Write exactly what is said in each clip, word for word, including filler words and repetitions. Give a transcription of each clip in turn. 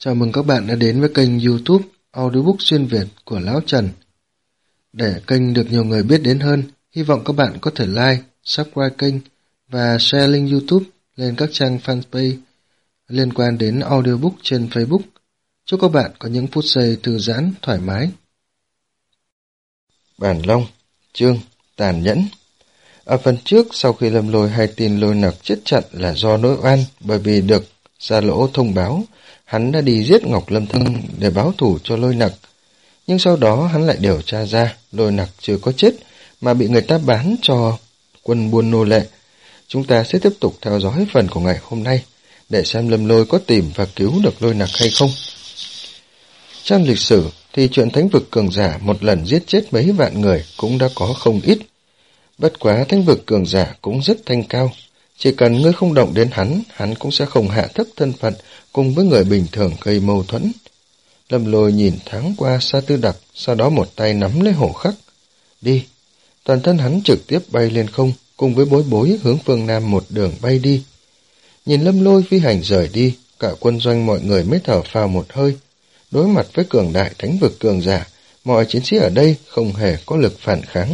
Chào mừng các bạn đã đến với kênh YouTube Audiobook xuyên Việt của Lão Trần. Để kênh được nhiều người biết đến hơn, hy vọng các bạn có thể like, subscribe kênh và share link YouTube lên các trang fanpage liên quan đến audiobook trên Facebook. Chúc các bạn có những phút giây thư giãn, thoải mái. Bản Long, chương Tàn Nhẫn. Ở phần trước, sau khi Lâm Lôi hay tin Lôi Nặc chết trận là do nỗi oan, bởi vì được Gia Lỗ thông báo, hắn đã đi giết Ngọc Lâm Thân để báo thù cho Lôi Nặc. Nhưng sau đó hắn lại điều tra ra, Lôi Nặc chưa có chết, mà bị người ta bán cho quân buôn nô lệ. Chúng ta sẽ tiếp tục theo dõi phần của ngày hôm nay, để xem Lâm Lôi có tìm và cứu được Lôi Nặc hay không. Trong lịch sử thì chuyện Thánh Vực Cường Giả một lần giết chết mấy vạn người cũng đã có không ít. Bất quá Thánh Vực Cường Giả cũng rất thanh cao. Chỉ cần ngươi không động đến hắn, hắn cũng sẽ không hạ thấp thân phận cùng với người bình thường gây mâu thuẫn. Lâm Lôi nhìn thoáng qua Sa Tư Đặc, sau đó một tay nắm lấy hổ khắc. Đi! Toàn thân hắn trực tiếp bay lên không, cùng với bối bối hướng phương Nam một đường bay đi. Nhìn Lâm Lôi phi hành rời đi, cả quân doanh mọi người mới thở phào một hơi. Đối mặt với cường đại Thánh Vực Cường Giả, mọi chiến sĩ ở đây không hề có lực phản kháng.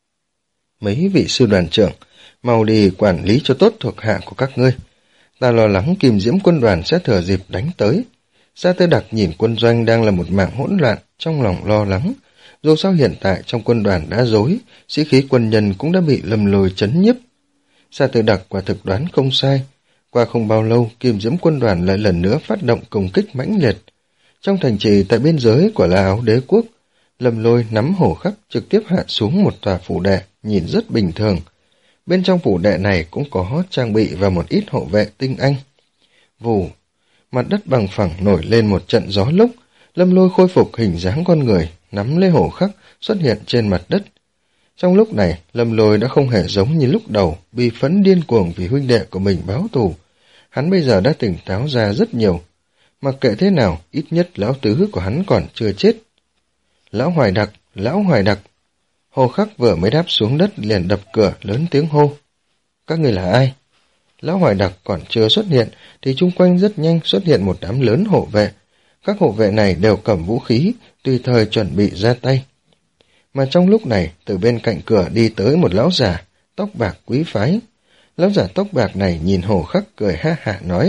Mấy vị sư đoàn trưởng, mau đi quản lý cho tốt thuộc hạ của các ngươi. Ta lo lắng Kim Diễm quân đoàn sẽ thừa dịp đánh tới. Sa Tư Đặc nhìn quân doanh đang là một mảng hỗn loạn, trong lòng lo lắng. Dù sao hiện tại trong quân đoàn đã rối, sĩ khí quân nhân cũng đã bị Lâm Lôi chấn nhiếp. Sa Tư Đặc quả thực đoán không sai. Qua không bao lâu, Kim Diễm quân đoàn lại lần nữa phát động công kích mãnh liệt. Trong thành trì tại biên giới của La Áo Đế quốc, Lâm Lôi nắm hổ khắc trực tiếp hạ xuống một tòa phủ đệ, nhìn rất bình thường. Bên trong phủ đệ này cũng có trang bị và một ít hộ vệ tinh anh. Vù, mặt đất bằng phẳng nổi lên một trận gió lốc. Lâm Lôi khôi phục hình dáng con người, nắm lấy hổ khắc xuất hiện trên mặt đất. Trong lúc này, Lâm Lôi đã không hề giống như lúc đầu, bi phẫn điên cuồng vì huynh đệ của mình báo thù. Hắn bây giờ đã tỉnh táo ra rất nhiều. Mặc kệ thế nào, ít nhất lão tứ của hắn còn chưa chết. Lão Hoài Đặc, lão Hoài Đặc. Hồ Khắc vừa mới đáp xuống đất liền đập cửa lớn tiếng hô. Các người là ai? Lão Hoài Đặc còn chưa xuất hiện thì chung quanh rất nhanh xuất hiện một đám lớn hộ vệ. Các hộ vệ này đều cầm vũ khí, tùy thời chuẩn bị ra tay. Mà trong lúc này, từ bên cạnh cửa đi tới một lão già, tóc bạc quý phái. Lão già tóc bạc này nhìn Hồ Khắc cười ha hả nói.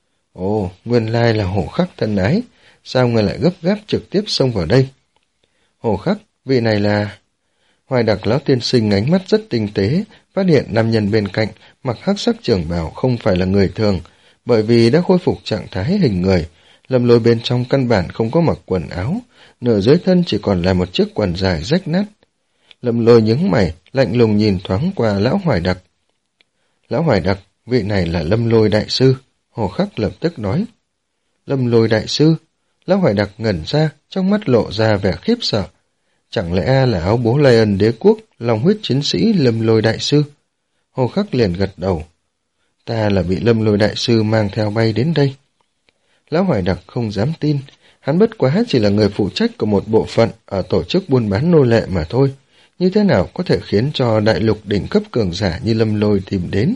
Ồ, nguyên lai là Hồ Khắc thân ái, sao người lại gấp gáp trực tiếp xông vào đây? Hồ Khắc, vị này là... Hoài Đặc lão tiên sinh ánh mắt rất tinh tế, phát hiện nam nhân bên cạnh mặc hắc sắc trường bào không phải là người thường, bởi vì đã khôi phục trạng thái hình người. Lâm Lôi bên trong căn bản không có mặc quần áo, nửa dưới thân chỉ còn là một chiếc quần dài rách nát. Lâm Lôi nhướng mày, lạnh lùng nhìn thoáng qua lão Hoài Đặc. Lão Hoài Đặc, vị này là Lâm Lôi đại sư. Hồ Khắc lập tức nói. Lâm Lôi đại sư? Lão Hoài Đặc ngẩn ra, trong mắt lộ ra vẻ khiếp sợ. Chẳng lẽ là áo bố Lai Ân đế quốc, lòng huyết chiến sĩ Lâm Lôi đại sư? Hồ Khắc liền gật đầu. Ta là bị Lâm Lôi đại sư mang theo bay đến đây. Lão Hoài Đặc không dám tin, hắn bất quá chỉ là người phụ trách của một bộ phận ở tổ chức buôn bán nô lệ mà thôi. Như thế nào có thể khiến cho đại lục đỉnh cấp cường giả như Lâm Lôi tìm đến?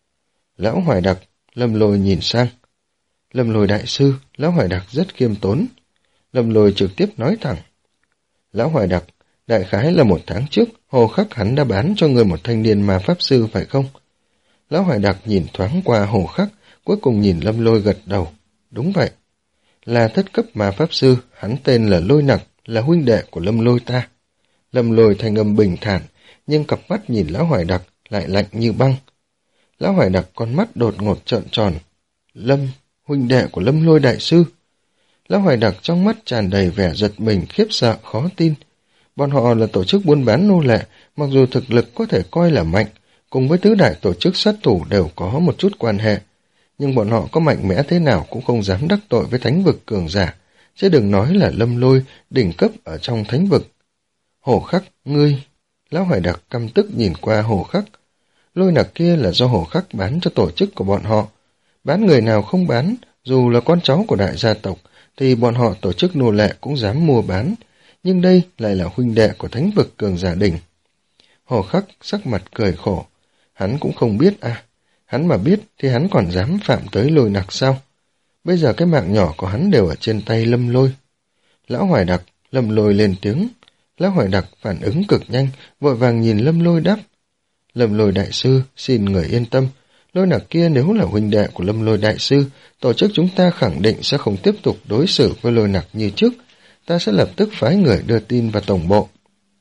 Lão Hoài Đặc, Lâm Lôi nhìn sang. Lâm Lôi đại sư, Lão Hoài Đặc rất khiêm tốn. Lâm Lôi trực tiếp nói thẳng. Lão Hoài Đặc, đại khái là một tháng trước, Hồ Khắc hắn đã bán cho người một thanh niên ma pháp sư phải không? Lão Hoài Đặc nhìn thoáng qua Hồ Khắc, cuối cùng nhìn Lâm Lôi gật đầu. Đúng vậy. Là thất cấp ma pháp sư, hắn tên là Lôi Nặc, là huynh đệ của Lâm Lôi ta. Lâm Lôi thanh âm bình thản, nhưng cặp mắt nhìn Lão Hoài Đặc lại lạnh như băng. Lão Hoài Đặc con mắt đột ngột trợn tròn. Lâm, huynh đệ của Lâm Lôi đại sư. Lão Hoài Đặc trong mắt tràn đầy vẻ giật mình, khiếp sợ, khó tin. Bọn họ là tổ chức buôn bán nô lệ, mặc dù thực lực có thể coi là mạnh, cùng với tứ đại tổ chức sát thủ đều có một chút quan hệ. Nhưng bọn họ có mạnh mẽ thế nào cũng không dám đắc tội với Thánh Vực Cường Giả, chứ đừng nói là Lâm Lôi đỉnh cấp ở trong Thánh Vực. Hồ Khắc, ngươi... Lão Hoài Đặc căm tức nhìn qua Hồ Khắc. Lôi Nặc kia là do Hồ Khắc bán cho tổ chức của bọn họ. Bán người nào không bán, dù là con cháu của đại gia tộc, thì bọn họ tổ chức nô lệ cũng dám mua bán, nhưng đây lại là huynh đệ của Thánh Vực Cường Giả đỉnh. Hồ Khắc sắc mặt cười khổ, hắn cũng không biết à, hắn mà biết thì hắn còn dám phạm tới Lôi Nặc sao? bây giờ cái mạng nhỏ của hắn đều ở trên tay Lâm Lôi. Lão Hoài Đặc, Lâm Lôi lên tiếng. Lão Hoài Đặc phản ứng cực nhanh, vội vàng nhìn Lâm Lôi đáp. Lâm Lôi đại sư, xin người yên tâm. Lôi Nặc kia nếu là huynh đệ của Lâm Lôi đại sư, tổ chức chúng ta khẳng định sẽ không tiếp tục đối xử với Lôi Nặc như trước. Ta sẽ lập tức phái người đưa tin vào tổng bộ.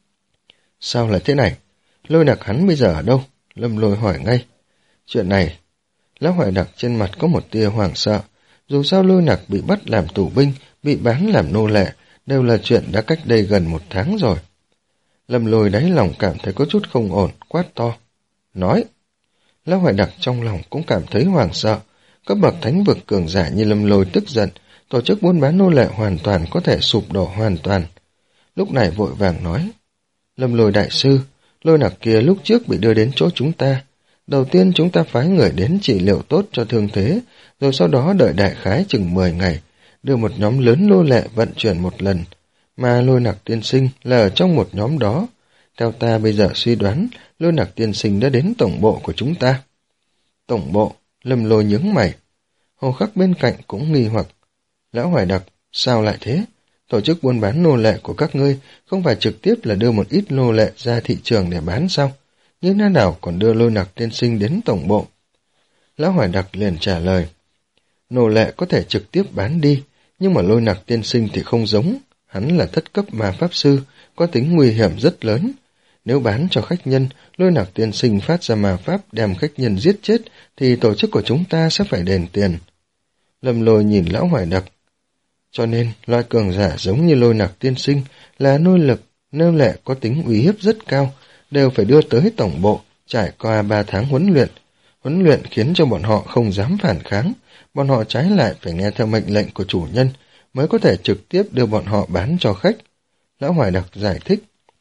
Sao lại thế này? Lôi Nặc hắn bây giờ ở đâu? Lâm Lôi hỏi ngay. Chuyện này, Lão Hoài Đặc trên mặt có một tia hoảng sợ. Dù sao Lôi Nặc bị bắt làm tù binh, bị bán làm nô lệ, đều là chuyện đã cách đây gần một tháng rồi. Lâm Lôi đáy lòng cảm thấy có chút không ổn, quát to. Nói. Lão Hoài Đặc trong lòng cũng cảm thấy hoảng sợ. Các bậc thánh vực cường giả như Lâm Lôi tức giận, tổ chức buôn bán nô lệ hoàn toàn có thể sụp đổ hoàn toàn. Lúc này vội vàng nói. Lâm Lôi đại sư, Lôi Nặc kia lúc trước bị đưa đến chỗ chúng ta. Đầu tiên chúng ta phái người đến trị liệu tốt cho thương thế, rồi sau đó đợi đại khái chừng mười ngày, đưa một nhóm lớn nô lệ vận chuyển một lần, mà Lôi Nặc tiên sinh là ở trong một nhóm đó. Theo ta bây giờ suy đoán, Lôi Nặc tiên sinh đã đến tổng bộ của chúng ta. Tổng bộ, Lâm Lôi nhướng mày. Hồ Khắc bên cạnh cũng nghi hoặc. Lão Hoài Đặc, sao lại thế? Tổ chức buôn bán nô lệ của các ngươi không phải trực tiếp là đưa một ít nô lệ ra thị trường để bán sao? Như thế nào còn đưa Lôi Nặc tiên sinh đến tổng bộ? Lão Hoài Đặc liền trả lời. Nô lệ có thể trực tiếp bán đi, nhưng mà Lôi Nặc tiên sinh thì không giống. Hắn là thất cấp ma pháp sư, có tính nguy hiểm rất lớn. Nếu bán cho khách nhân, Lôi Nặc tiên sinh phát ra ma pháp đem khách nhân giết chết, thì tổ chức của chúng ta sẽ phải đền tiền. Lâm Lôi nhìn Lão Hoài Đặc. Cho nên, loại cường giả giống như Lôi Nặc tiên sinh là nô lực, nô lệ có tính uy hiếp rất cao, đều phải đưa tới tổng bộ, trải qua ba tháng huấn luyện. Huấn luyện khiến cho bọn họ không dám phản kháng, bọn họ trái lại phải nghe theo mệnh lệnh của chủ nhân, mới có thể trực tiếp đưa bọn họ bán cho khách. Lão Hoài Đặc giải thích.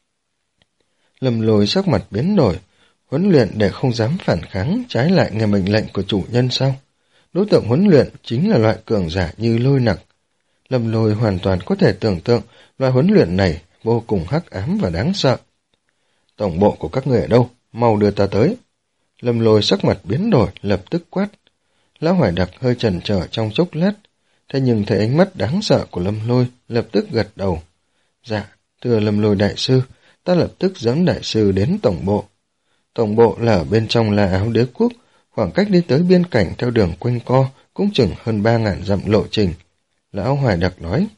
Lâm Lôi sắc mặt biến đổi, huấn luyện để không dám phản kháng, trái lại nghe mệnh lệnh của chủ nhân sao? Đối tượng huấn luyện chính là loại cường giả như Lôi Nặc. Lâm Lôi hoàn toàn có thể tưởng tượng loại huấn luyện này vô cùng hắc ám và đáng sợ. Tổng bộ của các người ở đâu? Mau đưa ta tới. Lâm Lôi sắc mặt biến đổi, lập tức quát. Lão Hoài Đặc hơi chần chờ trong chốc lát, thế nhưng thấy ánh mắt đáng sợ của Lâm Lôi, lập tức gật đầu. Dạ, thưa Lâm Lôi đại sư, ta lập tức dẫn đại sư đến tổng bộ. Tổng bộ là ở bên trong La Áo Đế quốc, khoảng cách đi tới biên cảnh theo đường quanh co cũng chừng hơn ba ngàn dặm lộ trình. Lão Hoài Đặc nói.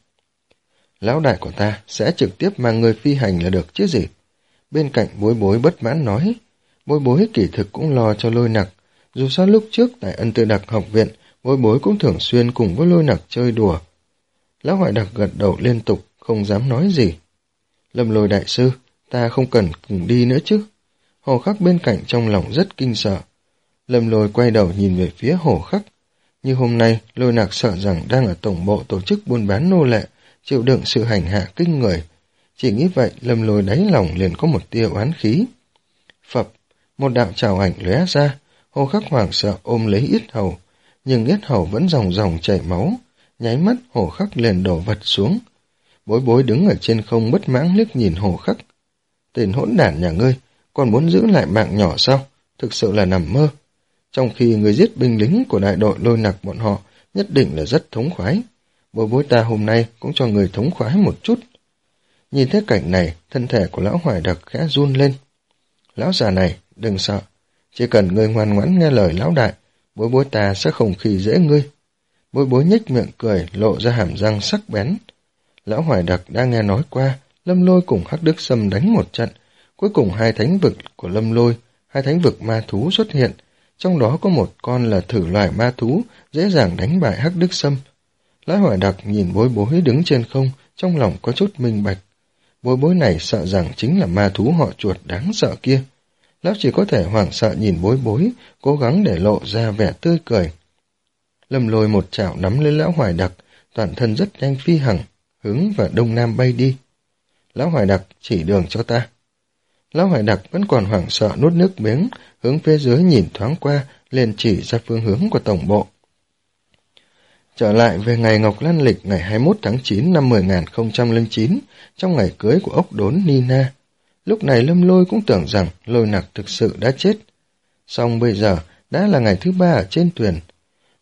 Lão đại của ta sẽ trực tiếp mang người phi hành là được chứ gì. Bên cạnh Bối Bối bất mãn nói. Bối Bối kỳ thực cũng lo cho Lôi Nặc. Dù sao lúc trước tại Ân Tư Đặc học viện, Bối Bối cũng thường xuyên cùng với Lôi Nặc chơi đùa. Lão Hoài Đặc gật đầu liên tục, không dám nói gì. Lâm Lôi đại sư, ta không cần cùng đi nữa chứ. Hồ Khắc bên cạnh trong lòng rất kinh sợ. Lâm Lôi quay đầu nhìn về phía Hồ Khắc. Như hôm nay, Lôi Nặc sợ rằng đang ở tổng bộ tổ chức buôn bán nô lệ, chịu đựng sự hành hạ kinh người. Chỉ nghĩ vậy, Lâm Lôi đáy lòng liền có một tia oán khí. Phập, một đạo trào ảnh lóe ra, Hồ Khắc hoảng sợ ôm lấy yết hầu, nhưng yết hầu vẫn ròng ròng chảy máu, nháy mắt Hồ Khắc liền đổ vật xuống. Bối Bối đứng ở trên không bất mãn liếc nhìn Hồ Khắc. Tên hỗn đản nhà ngươi, còn muốn giữ lại mạng nhỏ sao? Thực sự là nằm mơ. Trong khi người giết binh lính của đại đội Lôi Nặc bọn họ nhất định là rất thống khoái. Bối Bối ta hôm nay cũng cho người thống khoái một chút. Nhìn thấy cảnh này, thân thể của Lão Hoài Đặc khẽ run lên. Lão già này, đừng sợ. Chỉ cần ngươi ngoan ngoãn nghe lời lão đại, Bối Bối ta sẽ không khi dễ ngươi. Bối Bối nhếch miệng cười, lộ ra hàm răng sắc bén. Lão Hoài Đặc đã nghe nói qua, Lâm Lôi cùng Hắc Đức Sâm đánh một trận. Cuối cùng hai thánh vực của Lâm Lôi, hai thánh vực ma thú xuất hiện. Trong đó có một con là thử loài ma thú, dễ dàng đánh bại Hắc Đức Sâm. Lão Hoài Đặc nhìn Bối Bối đứng trên không, trong lòng có chút minh bạch. Bối Bối này sợ rằng chính là ma thú họ chuột đáng sợ kia. Lão chỉ có thể hoảng sợ nhìn Bối Bối, cố gắng để lộ ra vẻ tươi cười. Lâm Lôi một chảo nắm lên Lão Hoài Đặc, toàn thân rất nhanh phi hằng, hướng vào đông nam bay đi. Lão Hoài Đặc chỉ đường cho ta. Lão Hoài Đặc vẫn còn hoảng sợ nuốt nước miếng, hướng phía dưới nhìn thoáng qua, liền chỉ ra phương hướng của tổng bộ. Trở lại về ngày Ngọc Lan lịch ngày hai mươi mốt tháng chín năm mười nghìn không trăm lẻ chín, trong ngày cưới của ốc đốn Nina. Lúc này Lâm Lôi cũng tưởng rằng Lôi Nặc thực sự đã chết. Song bây giờ đã là ngày thứ ba ở trên thuyền.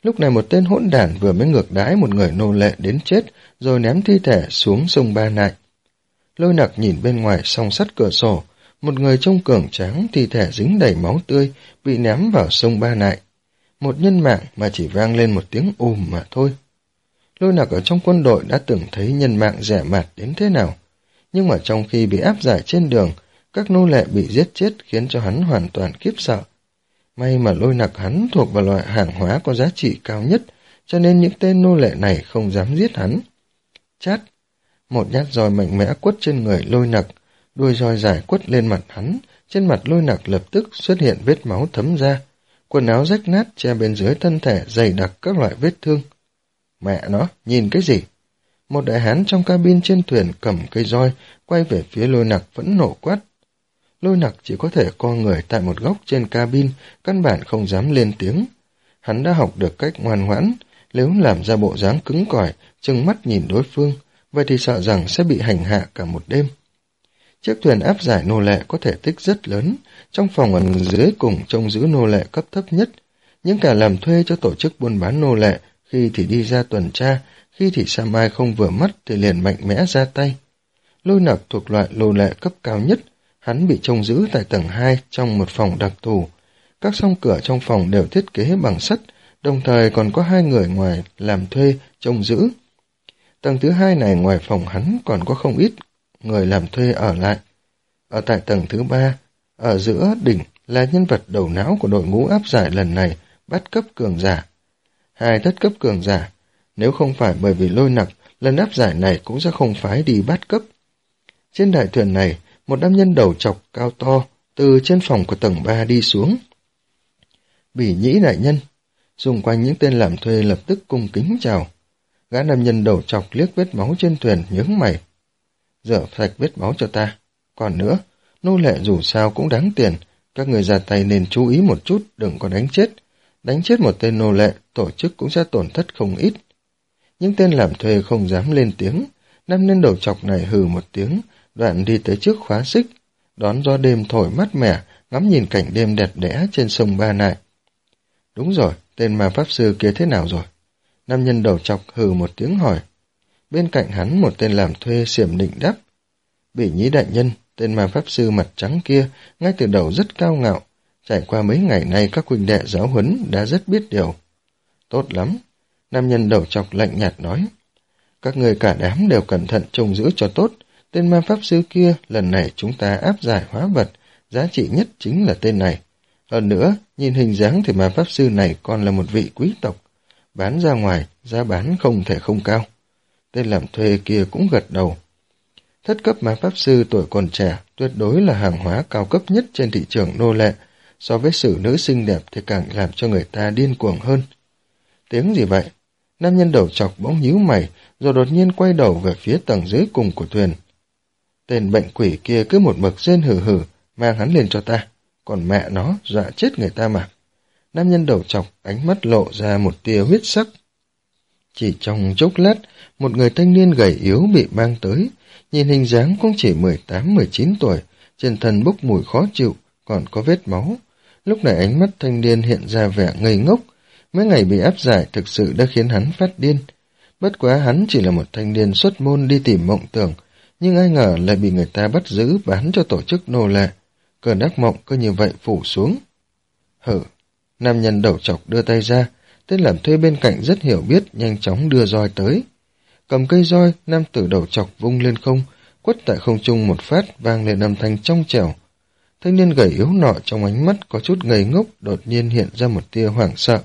Lúc này một tên hỗn đản vừa mới ngược đãi một người nô lệ đến chết, rồi ném thi thể xuống sông Ba Nại. Lôi Nặc nhìn bên ngoài song sắt cửa sổ, một người trông cường tráng, thi thể dính đầy máu tươi, bị ném vào sông Ba Nại. Một nhân mạng mà chỉ vang lên một tiếng ùm mà thôi. Lôi Nặc ở trong quân đội đã từng thấy nhân mạng rẻ mạt đến thế nào, nhưng mà trong khi bị áp giải trên đường, các nô lệ bị giết chết khiến cho hắn hoàn toàn khiếp sợ. May mà Lôi Nặc hắn thuộc vào loại hàng hóa có giá trị cao nhất, cho nên những tên nô lệ này không dám giết hắn. Chát! Một nhát roi mạnh mẽ quất trên người Lôi Nặc, đuôi roi dài quất lên mặt hắn, trên mặt Lôi Nặc lập tức xuất hiện vết máu thấm ra, quần áo rách nát che bên dưới thân thể dày đặc các loại vết thương. Mẹ nó, nhìn cái gì? Một đại hán trong cabin trên thuyền cầm cây roi, quay về phía Lôi Nặc phẫn nộ quát. Lôi Nặc chỉ có thể co người tại một góc trên cabin, căn bản không dám lên tiếng. Hắn đã học được cách ngoan ngoãn, nếu làm ra bộ dáng cứng cỏi, trừng mắt nhìn đối phương, vậy thì sợ rằng sẽ bị hành hạ cả một đêm. Chiếc thuyền áp giải nô lệ có thể tích rất lớn, trong phòng ở dưới cùng trông giữ nô lệ cấp thấp nhất. Những kẻ làm thuê cho tổ chức buôn bán nô lệ, khi thì đi ra tuần tra, khi thì xem ai không vừa mắt thì liền mạnh mẽ ra tay. Lôi Nặc thuộc loại nô lệ cấp cao nhất, hắn bị trông giữ tại tầng hai trong một phòng đặc thù. Các song cửa trong phòng đều thiết kế bằng sắt, đồng thời còn có hai người ngoài làm thuê trông giữ. Tầng thứ hai này ngoài phòng hắn còn có không ít người làm thuê ở lại. Ở tại tầng thứ ba, ở giữa đỉnh là nhân vật đầu não của đội ngũ áp giải lần này, bắt cấp cường giả. Hai thất cấp cường giả, nếu không phải bởi vì Lôi Nặc, lần áp giải này cũng sẽ không phái đi bắt cấp. Trên đại thuyền này, một nam nhân đầu trọc cao to từ trên phòng của tầng ba đi xuống. Bỉ Nhĩ đại nhân, xung quanh những tên làm thuê lập tức cung kính chào. Gã nam nhân đầu trọc liếc vết máu trên thuyền nhướng mày. Rửa sạch vết máu cho ta. Còn nữa, nô lệ dù sao cũng đáng tiền, các người ra tay nên chú ý một chút, đừng có đánh chết. Đánh chết một tên nô lệ, tổ chức cũng sẽ tổn thất không ít. Những tên làm thuê không dám lên tiếng, nam nhân đầu trọc này hừ một tiếng, đoạn đi tới trước khóa xích, đón gió đêm thổi mát mẻ, ngắm nhìn cảnh đêm đẹp đẽ trên sông Ba Nại. Đúng rồi, tên ma pháp sư kia thế nào rồi? Nam nhân đầu trọc hừ một tiếng hỏi. Bên cạnh hắn một tên làm thuê xiểm định đáp. Bỉ Nhĩ đại nhân, tên ma pháp sư mặt trắng kia, ngay từ đầu rất cao ngạo. Trải qua mấy ngày nay các huynh đệ giáo huấn đã rất biết điều. Tốt lắm. Nam nhân đầu trọc lạnh nhạt nói. Các người cả đám đều cẩn thận trông giữ cho tốt. Tên ma pháp sư kia, lần này chúng ta áp giải hóa vật, giá trị nhất chính là tên này. Hơn nữa, nhìn hình dáng thì ma pháp sư này còn là một vị quý tộc. Bán ra ngoài, giá bán không thể không cao. Tên làm thuê kia cũng gật đầu. Thất cấp ma pháp sư tuổi còn trẻ, tuyệt đối là hàng hóa cao cấp nhất trên thị trường nô lệ. So với xử nữ xinh đẹp thì càng làm cho người ta điên cuồng hơn. Tiếng gì vậy? Nam nhân đầu trọc bỗng nhíu mày, rồi đột nhiên quay đầu về phía tầng dưới cùng của thuyền. Tên bệnh quỷ kia cứ một mực rên hừ hừ, mang hắn lên cho ta. Còn mẹ nó, dọa chết người ta mà. Nam nhân đầu trọc, ánh mắt lộ ra một tia huyết sắc. Chỉ trong chốc lát, một người thanh niên gầy yếu bị mang tới, nhìn hình dáng cũng chỉ mười tám mười chín tuổi, trên thân bốc mùi khó chịu, còn có vết máu. Lúc này ánh mắt thanh niên hiện ra vẻ ngây ngốc, mấy ngày bị áp giải thực sự đã khiến hắn phát điên. Bất quá hắn chỉ là một thanh niên xuất môn đi tìm mộng tưởng, nhưng ai ngờ lại bị người ta bắt giữ bán cho tổ chức nô lệ. Cơn ác mộng cứ như vậy phủ xuống. Hử! Nam nhân đầu trọc đưa tay ra, tên làm thuê bên cạnh rất hiểu biết, nhanh chóng đưa roi tới. Cầm cây roi, nam tử đầu trọc vung lên không, quất tại không trung một phát vang lên âm thanh trong trẻo. Thanh niên gầy yếu nọ trong ánh mắt có chút ngây ngốc, đột nhiên hiện ra một tia hoảng sợ.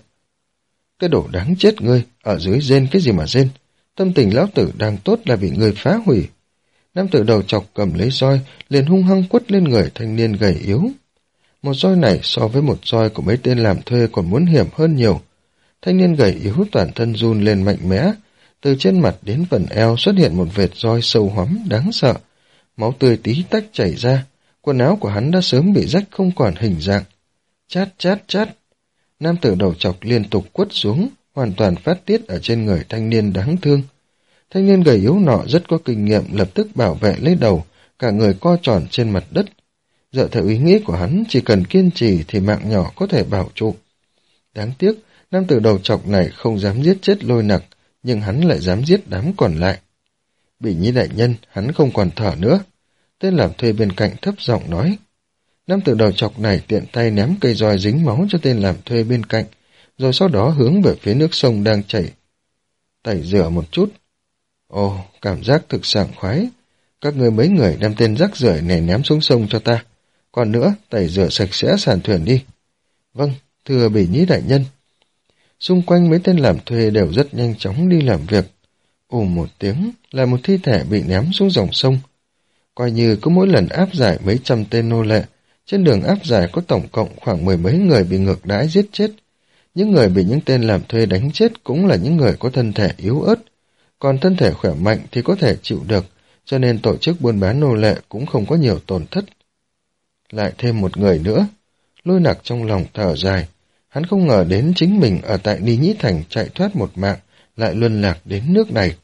Cái đồ đáng chết ngươi, ở dưới rên cái gì mà rên? Tâm tình lão tử đang tốt là bị người phá hủy. Nam tử đầu trọc cầm lấy roi, liền hung hăng quất lên người thanh niên gầy yếu. Một roi này so với một roi của mấy tên làm thuê còn muốn hiểm hơn nhiều. Thanh niên gầy yếu toàn thân run lên mạnh mẽ, từ trên mặt đến phần eo xuất hiện một vệt roi sâu hoắm đáng sợ. Máu tươi tí tách chảy ra, quần áo của hắn đã sớm bị rách không còn hình dạng. Chát chát chát. Nam tử đầu trọc liên tục quất xuống, hoàn toàn phát tiết ở trên người thanh niên đáng thương. Thanh niên gầy yếu nọ rất có kinh nghiệm, lập tức bảo vệ lấy đầu, cả người co tròn trên mặt đất. Dựa theo ý nghĩ của hắn, chỉ cần kiên trì thì mạng nhỏ có thể bảo trụ. Đáng tiếc, Nam tử đầu trọc này không dám giết chết Lôi Nặc, nhưng hắn lại dám giết đám còn lại. Bỉ Nhĩ đại nhân, hắn không còn thở nữa. Tên làm thuê bên cạnh thấp giọng nói. Nam tử đầu trọc này tiện tay ném cây roi dính máu cho tên làm thuê bên cạnh, rồi sau đó hướng về phía nước sông đang chảy, tẩy rửa một chút. Ồ, cảm giác thực sảng khoái. Các người mấy người đem tên rác rưởi này ném xuống sông cho ta. Còn nữa, tẩy rửa sạch sẽ sàn thuyền đi. Vâng, thưa Bỉ Nhĩ đại nhân. Xung quanh mấy tên làm thuê đều rất nhanh chóng đi làm việc. Ùm một tiếng là một thi thể bị ném xuống dòng sông. Coi như cứ mỗi lần áp giải mấy trăm tên nô lệ, trên đường áp giải có tổng cộng khoảng mười mấy người bị ngược đãi giết chết. Những người bị những tên làm thuê đánh chết cũng là những người có thân thể yếu ớt, còn thân thể khỏe mạnh thì có thể chịu được, cho nên tổ chức buôn bán nô lệ cũng không có nhiều tổn thất. Lại thêm một người nữa. Lôi Nặc trong lòng thở dài. Hắn không ngờ đến chính mình ở tại Ni Nhĩ Thành chạy thoát một mạng, lại luân lạc đến nước này.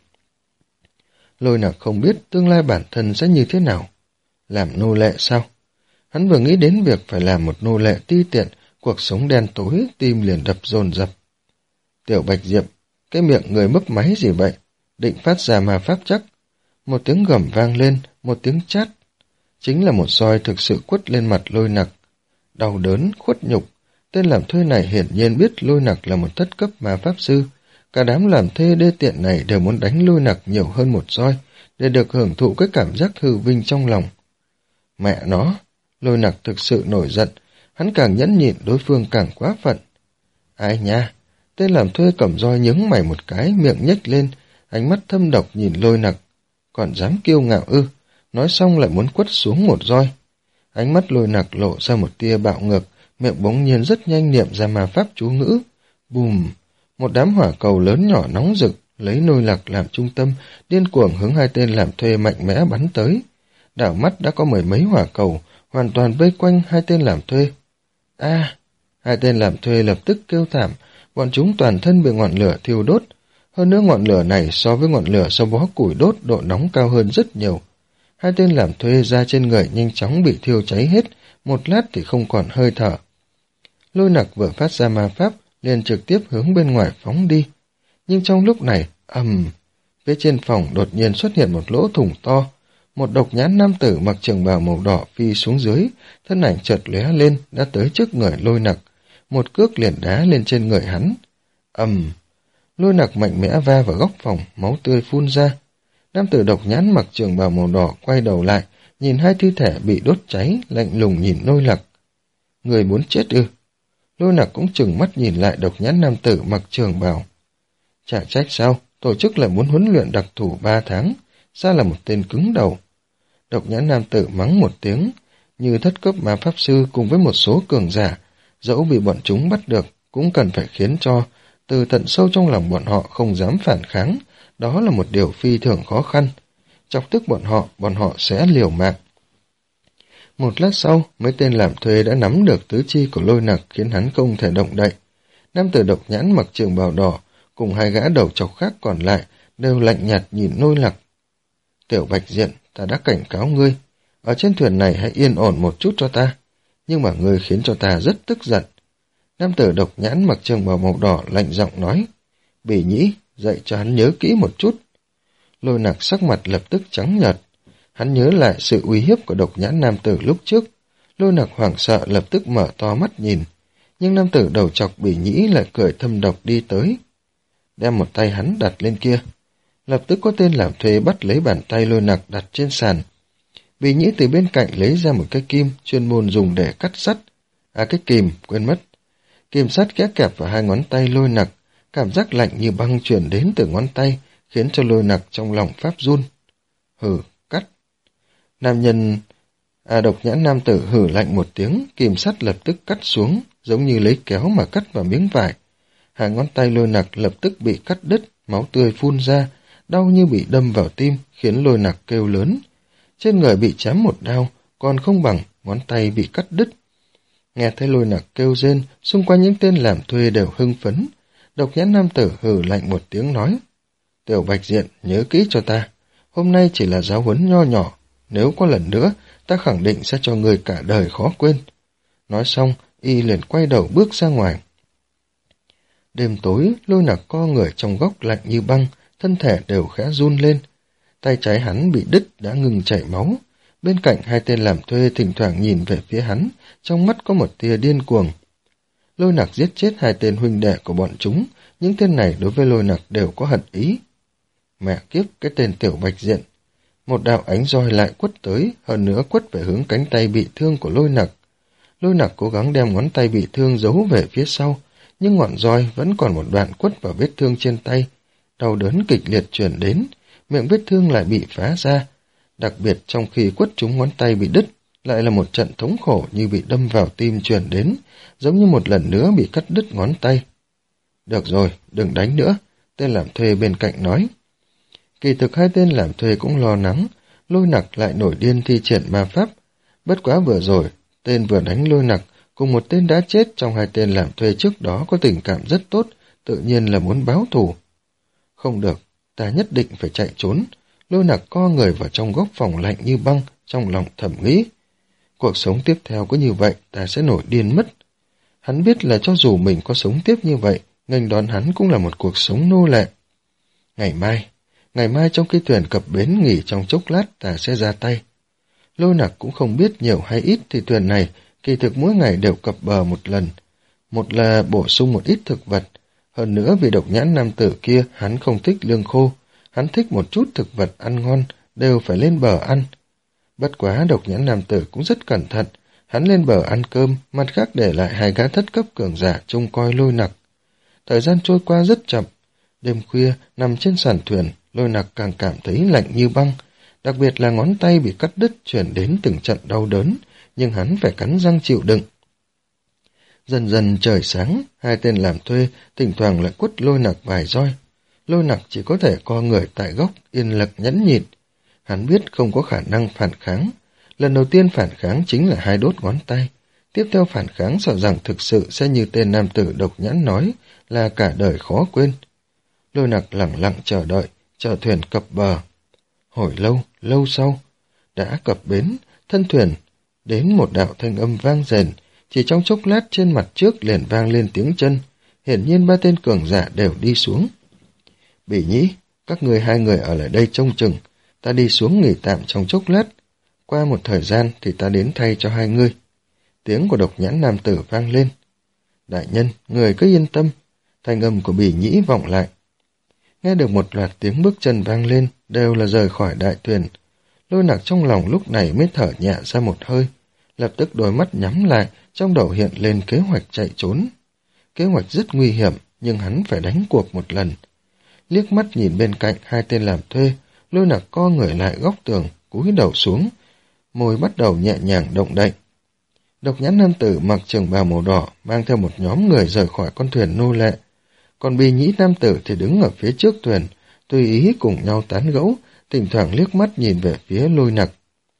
Lôi Nặc không biết tương lai bản thân sẽ như thế nào. Làm nô lệ sao? Hắn vừa nghĩ đến việc phải làm một nô lệ ti tiện, cuộc sống đen tối, tim liền đập dồn dập. Tiểu Bạch Diệp, cái miệng người mấp máy gì vậy? Định phát ra ma pháp chắc. Một tiếng gầm vang lên, một tiếng chát. Chính là một roi thực sự quất lên mặt Lôi Nặc. Đau đớn, khuất nhục. Tên làm thuê này hiển nhiên biết Lôi Nặc là một thất cấp ma pháp sư. Cả đám làm thuê đê tiện này đều muốn đánh Lôi Nặc nhiều hơn một roi, để được hưởng thụ cái cảm giác hư vinh trong lòng. Mẹ nó, Lôi Nặc thực sự nổi giận, hắn càng nhẫn nhịn đối phương càng quá phận. Ai nha, tên làm thuê cầm roi nhướng mày một cái, miệng nhếch lên, ánh mắt thâm độc nhìn Lôi Nặc. Còn dám kiêu ngạo ư, nói xong lại muốn quất xuống một roi. Ánh mắt Lôi Nặc lộ ra một tia bạo ngược, miệng bỗng nhiên rất nhanh niệm ra ma pháp chú ngữ. Bùm, một đám hỏa cầu lớn nhỏ nóng rực, lấy Lôi Nặc làm trung tâm, điên cuồng hướng hai tên làm thuê mạnh mẽ bắn tới. Đảo mắt đã có mười mấy hỏa cầu, hoàn toàn vây quanh hai tên làm thuê. A, hai tên làm thuê lập tức kêu thảm, bọn chúng toàn thân bị ngọn lửa thiêu đốt. Hơn nữa ngọn lửa này so với ngọn lửa sau bó củi đốt độ nóng cao hơn rất nhiều. Hai tên làm thuê ra trên người nhanh chóng bị thiêu cháy hết, một lát thì không còn hơi thở. Lôi Nặc vừa phát ra ma pháp, liền trực tiếp hướng bên ngoài phóng đi. Nhưng trong lúc này, ầm, phía trên phòng đột nhiên xuất hiện một lỗ thủng to. Một độc nhãn nam tử mặc trường bào màu đỏ phi xuống dưới, thân ảnh chợt lóe lên đã tới trước người Lôi Nặc, một cước liền đá lên trên người hắn. Ầm, Lôi Nặc mạnh mẽ va vào góc phòng, máu tươi phun ra. Nam tử độc nhãn mặc trường bào màu đỏ quay đầu lại, nhìn hai thi thể bị đốt cháy, lạnh lùng nhìn Lôi Nặc. Người muốn chết ư? Lôi Nặc cũng trừng mắt nhìn lại độc nhãn nam tử mặc trường bào. Chả trách sao, tổ chức lại muốn huấn luyện đặc thù ba tháng, sao là một tên cứng đầu. Độc nhãn nam tử mắng một tiếng, như thất cấp ma pháp sư cùng với một số cường giả, dẫu bị bọn chúng bắt được, cũng cần phải khiến cho, từ tận sâu trong lòng bọn họ không dám phản kháng, đó là một điều phi thường khó khăn. Chọc tức bọn họ, bọn họ sẽ liều mạng. Một lát sau, mấy tên làm thuê đã nắm được tứ chi của Lôi Nặc khiến hắn không thể động đậy. Nam tử độc nhãn mặc trường bào đỏ, cùng hai gã đầu trọc khác còn lại, đều lạnh nhạt nhìn Lôi Nặc. Tiểu Bạch Diện, ta đã cảnh cáo ngươi, ở trên thuyền này hãy yên ổn một chút cho ta, nhưng mà ngươi khiến cho ta rất tức giận. Nam tử độc nhãn mặc trường bào màu đỏ lạnh giọng nói, Bỉ Nhĩ, dạy cho hắn nhớ kỹ một chút. Lôi Nặc sắc mặt lập tức trắng nhợt, hắn nhớ lại sự uy hiếp của độc nhãn nam tử lúc trước. Lôi Nặc hoảng sợ lập tức mở to mắt nhìn, nhưng nam tử đầu chọc Bỉ Nhĩ lại cười thâm độc đi tới, đem một tay hắn đặt lên kia. Lập tức có tên làm thuê bắt lấy bàn tay Lôi Nặc đặt trên sàn. Bỉ Nhĩ từ bên cạnh lấy ra một cái kim chuyên môn dùng để cắt sắt. À cái kìm, quên mất. Kim sắt kéo kẹp vào hai ngón tay Lôi Nặc, cảm giác lạnh như băng truyền đến từ ngón tay, khiến cho Lôi Nặc trong lòng phát run. Hừ, cắt. Nam nhân... À độc nhãn nam tử hử lạnh một tiếng, kìm sắt lập tức cắt xuống, giống như lấy kéo mà cắt vào miếng vải. Hai ngón tay Lôi Nặc lập tức bị cắt đứt, máu tươi phun ra, đau như bị đâm vào tim, khiến Lôi Nặc kêu lớn. Trên người bị chém một đao, còn không bằng ngón tay bị cắt đứt. Nghe thấy Lôi Nặc kêu rên, xung quanh những tên làm thuê đều hưng phấn. Độc nhãn nam tử hừ lạnh một tiếng nói, Tiểu Bạch Diện, nhớ kỹ cho ta, hôm nay chỉ là giáo huấn nho nhỏ, nếu có lần nữa, ta khẳng định sẽ cho người cả đời khó quên. Nói xong, y liền quay đầu bước ra ngoài. Đêm tối, Lôi Nặc co người trong góc lạnh như băng, thân thể đều khẽ run lên. Tay trái hắn bị đứt đã ngừng chảy máu. Bên cạnh hai tên làm thuê thỉnh thoảng nhìn về phía hắn, trong mắt có một tia điên cuồng. Lôi Nặc giết chết hai tên huynh đệ của bọn chúng, những tên này đối với Lôi Nặc đều có hận ý. Mẹ kiếp, cái tên tiểu bạch diện. Một đạo ánh roi lại quất tới, hơn nữa quất về hướng cánh tay bị thương của Lôi Nặc. Lôi Nặc cố gắng đem ngón tay bị thương giấu về phía sau, nhưng ngọn roi vẫn còn một đoạn quất vào vết thương trên tay. Đau đớn kịch liệt truyền đến, miệng vết thương lại bị phá ra. Đặc biệt trong khi quất trúng ngón tay bị đứt, lại là một trận thống khổ như bị đâm vào tim truyền đến, giống như một lần nữa bị cắt đứt ngón tay. Được rồi, đừng đánh nữa, tên làm thuê bên cạnh nói. Kỳ thực hai tên làm thuê cũng lo lắng, Lôi Nặc lại nổi điên thi triển ma pháp. Bất quá vừa rồi, tên vừa đánh Lôi Nặc cùng một tên đã chết trong hai tên làm thuê trước đó có tình cảm rất tốt, tự nhiên là muốn báo thù. Không được, ta nhất định phải chạy trốn. Lôi Nặc co người vào trong góc phòng lạnh như băng, trong lòng thầm nghĩ. Cuộc sống tiếp theo có như vậy, ta sẽ nổi điên mất. Hắn biết là cho dù mình có sống tiếp như vậy, nghênh đón hắn cũng là một cuộc sống nô lệ. Ngày mai, ngày mai trong khi thuyền cập bến nghỉ trong chốc lát ta sẽ ra tay. Lôi Nặc cũng không biết nhiều hay ít thì thuyền này kỳ thực mỗi ngày đều cập bờ một lần. Một là bổ sung một ít thực vật. Hơn nữa vì độc nhãn nam tử kia hắn không thích lương khô. Hắn thích một chút thực vật ăn ngon, đều phải lên bờ ăn. Bất quá độc nhãn nam tử cũng rất cẩn thận. Hắn lên bờ ăn cơm, mặt khác để lại hai gã thất cấp cường giả trông coi Lôi Nặc. Thời gian trôi qua rất chậm. Đêm khuya, nằm trên sàn thuyền, Lôi Nặc càng cảm thấy lạnh như băng. Đặc biệt là ngón tay bị cắt đứt chuyển đến từng trận đau đớn, nhưng hắn phải cắn răng chịu đựng. Dần dần trời sáng, hai tên làm thuê thỉnh thoảng lại quất Lôi Nặc vài roi. Lôi Nặc chỉ có thể co người tại góc yên lặng nhẫn nhịn. Hắn biết không có khả năng phản kháng. Lần đầu tiên phản kháng chính là hai đốt ngón tay. Tiếp theo phản kháng sợ rằng thực sự sẽ như tên nam tử độc nhãn nói, là cả đời khó quên. Lôi Nặc lặng lặng chờ đợi, chờ thuyền cập bờ. Hồi lâu, lâu sau, đã cập bến, thân thuyền đến một đạo thanh âm vang rền, chỉ trong chốc lát trên mặt trước liền vang lên tiếng chân, hiển nhiên ba tên cường giả đều đi xuống. Bỉ Nhĩ, các người hai người ở lại đây trông chừng, ta đi xuống nghỉ tạm trong chốc lát, qua một thời gian thì ta đến thay cho hai người. Tiếng của độc nhãn nam tử vang lên. Đại nhân, người cứ yên tâm, thanh âm của Bỉ Nhĩ vọng lại. Nghe được một loạt tiếng bước chân vang lên, đều là rời khỏi đại thuyền. Lôi Nặc trong lòng lúc này mới thở nhẹ ra một hơi, lập tức đôi mắt nhắm lại, trong đầu hiện lên kế hoạch chạy trốn. Kế hoạch rất nguy hiểm, nhưng hắn phải đánh cuộc một lần. Liếc mắt nhìn bên cạnh hai tên làm thuê, Lôi Nặc co người lại góc tường, cúi đầu xuống, môi bắt đầu nhẹ nhàng động đậy. Độc nhãn nam tử mặc trường bào màu đỏ, mang theo một nhóm người rời khỏi con thuyền nô lệ. Còn Bỉ Nhĩ nam tử thì đứng ở phía trước thuyền, tùy ý cùng nhau tán gẫu, thỉnh thoảng liếc mắt nhìn về phía Lôi Nặc.